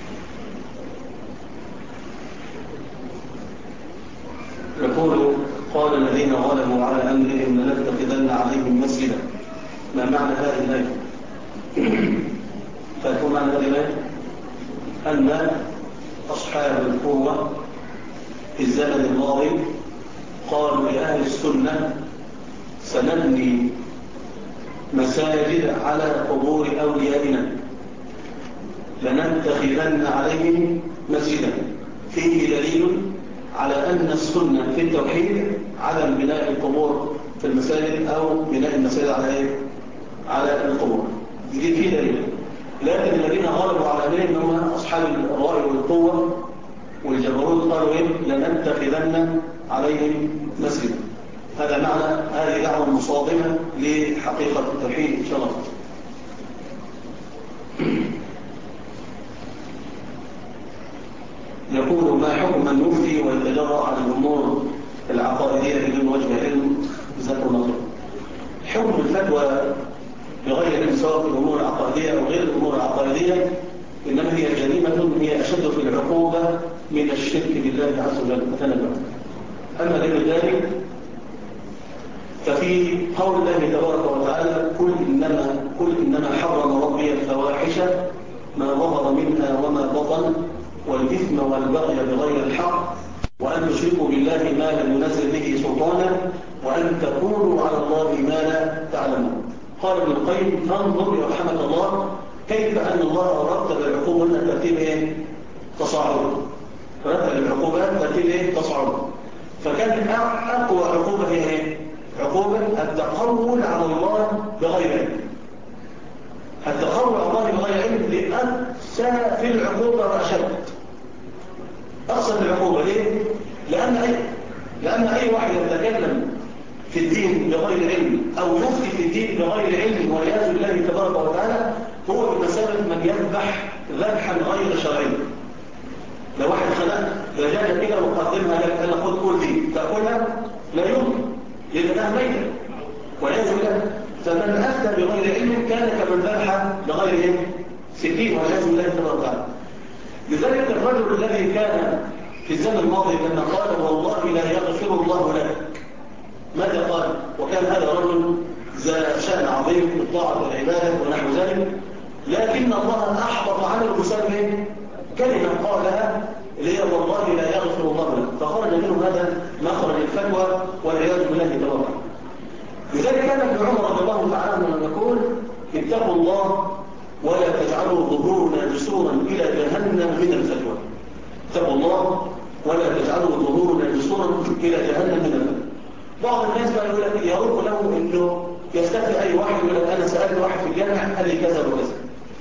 يقول قال الذين غلبوا على أمرهم لنتخذن عليهم مسجدا. ما معنى هذه الآية؟ فيكون معنى هذه الآية أن أصحاب القوة في الزمن الماضي قالوا لأهل السنة سنبني مساجد على قبور أوليائنا لنتخذن عليهم مسجدا. فيه دليل على أن السنة في التوحيد عدم بناء القبور في المساجد أو بناء المساجد على القبور. دي فيه دليل. لكن الذين غلبوا على أمرهم هم أصحاب الرأي والقوة والجبروت قالوا لنتخذن عليهم مسجدا. هذا معنى هذه دعوة مصادمة لحقيقة التوحيد إن شاء الله. يقول ما حكم من يفتي ويتجرأ على الأمور العقائدية بدون وجه علم ذكر نظر؟ حكم الفتوى بغير علم سواء في الأمور العقائدية أو غير الأمور العقائدية إنما هي جريمة هي أشد في العقوبة من الشرك بالله عز وجل فتنبه. أما غير ذلك ففي قول الله تبارك وتعالى قل إنما حرم ربي الفواحش ما ظهر منها وما بطن والإثم والبغي بغير الحق وأن تشركوا بالله ما لم ينزل به سلطانا وأن تقولوا على الله ما لا تعلمون. قال ابن القيم فانظر يرحمك الله كيف أن الله رتب العقوبة ترتيب تصاعد، رتب العقوبات ترتيب تصاعد. فكان أقوى عقوبة هي عقوبة التقول على الله بغير علم. التقول على الله بغير علم لأقسى في العقوبة وأشد. أقسى في العقوبة ليه؟ لأن أي واحد يتكلم في الدين بغير علم أو يفتي في الدين بغير علم والعياذ بالله تبارك وتعالى هو بمثابة من يذبح ذبحا غير شرعي. لو واحد خلق دجاجة كده وقدمها لك قال خد كل دي تأكلها لا يمكن لأنها ميتة والعياذ بالله. فمن أفتى بغير علم كان كمن ذبح بغير علم سكين والعياذ بالله تبارك وتعالى. لذلك الرجل الذي كان في الزمن الماضي لما قال والله لا يغفر الله لك ماذا قال؟ وكان هذا رجل ذا شأن عظيم بالطاعة والعبادة ونحو ذلك، لكن الله أحبط عنه بسبب كلمة قالها اللي هي والله لا يغفر الله لك، فخرج منه هذا مخرج الفتوى والعياذ بالله تبارك. لذلك كان ابن عمر رضي الله تعالى عنه يقول اتقوا الله ولا تجعلوا ظهورنا جسورا إلى جهنم من الفتوى. اتقوا الله ولا تجعلوا ظهورنا جسورا إلى جهنم من الفتوى. بعض الناس بقى يقول لك يرد له انه يستفتي اي واحد يقول لك انا سالت واحد في الجامع قال لي كذا وكذا،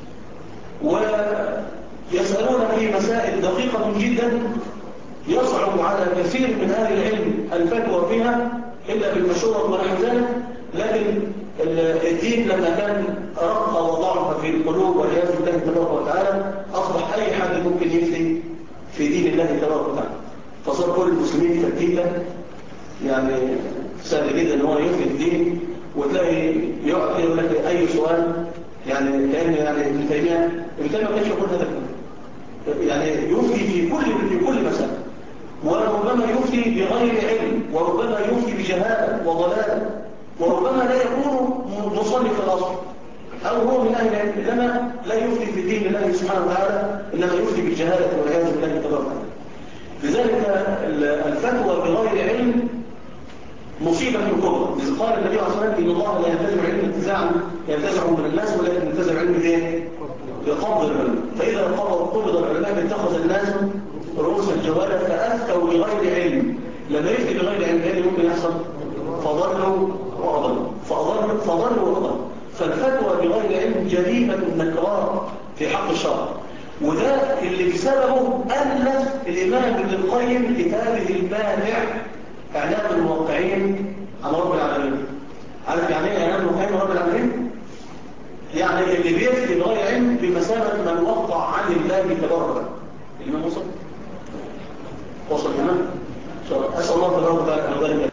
ويسالون في مسائل دقيقه جدا يصعب على كثير من اهل العلم الفتوى فيها الا بالمشوره ونحو ذلك. لكن الدين لما كان رقى وضعف في القلوب والعياذ بالله تبارك وتعالى اصبح اي حد ممكن يفتي في دين الله تبارك وتعالى، فصار كل المسلمين ترتيبا يعني سهل جدا ان هو يفتي الدين، وتلاقي يقعد يقول لك اي سؤال يعني كان يعني ابن تيميه ما كانش يقول هذا يعني يفتي في كل مسألة، وربما يفتي بغير علم، وربما يفتي بجهاله وضلاله، وربما لا يكون مصلي في الاصل او هو من اهل العلم، انما لا يفتي في دين الله سبحانه وتعالى، انما يفتي بالجهاله والعياذ بالله تبارك وتعالى. لذلك الفتوى بغير علم مصيبة كبرى. إذ قال النبي عليه الصلاة والسلام إن الله لا ينتزع علم ينتزعه من الناس، ولكن ينتزع علم إيه؟ بقبض العلماء. فإذا قبض العلماء اتخذ الناس رؤوس الجوال فأفتوا بغير علم. لما يفتي بغير علم ايه ممكن يحصل؟ فضلوا وأضلوا. فالفتوى بغير علم جريمة نكراء في حق الشرع، وده اللي بسببه ألف الإمام ابن القيم كتابه المانع إعلام الموقعين عن رب العالمين. عارف يعني ايه إعلام الموقعين عن رب العالمين؟ يعني اللي بيفتي بغير علم بمثابة من وقع عن الله تبارك. الإمام وصل الإمام؟ أسأل الله تبارك وتعالى أن يبارك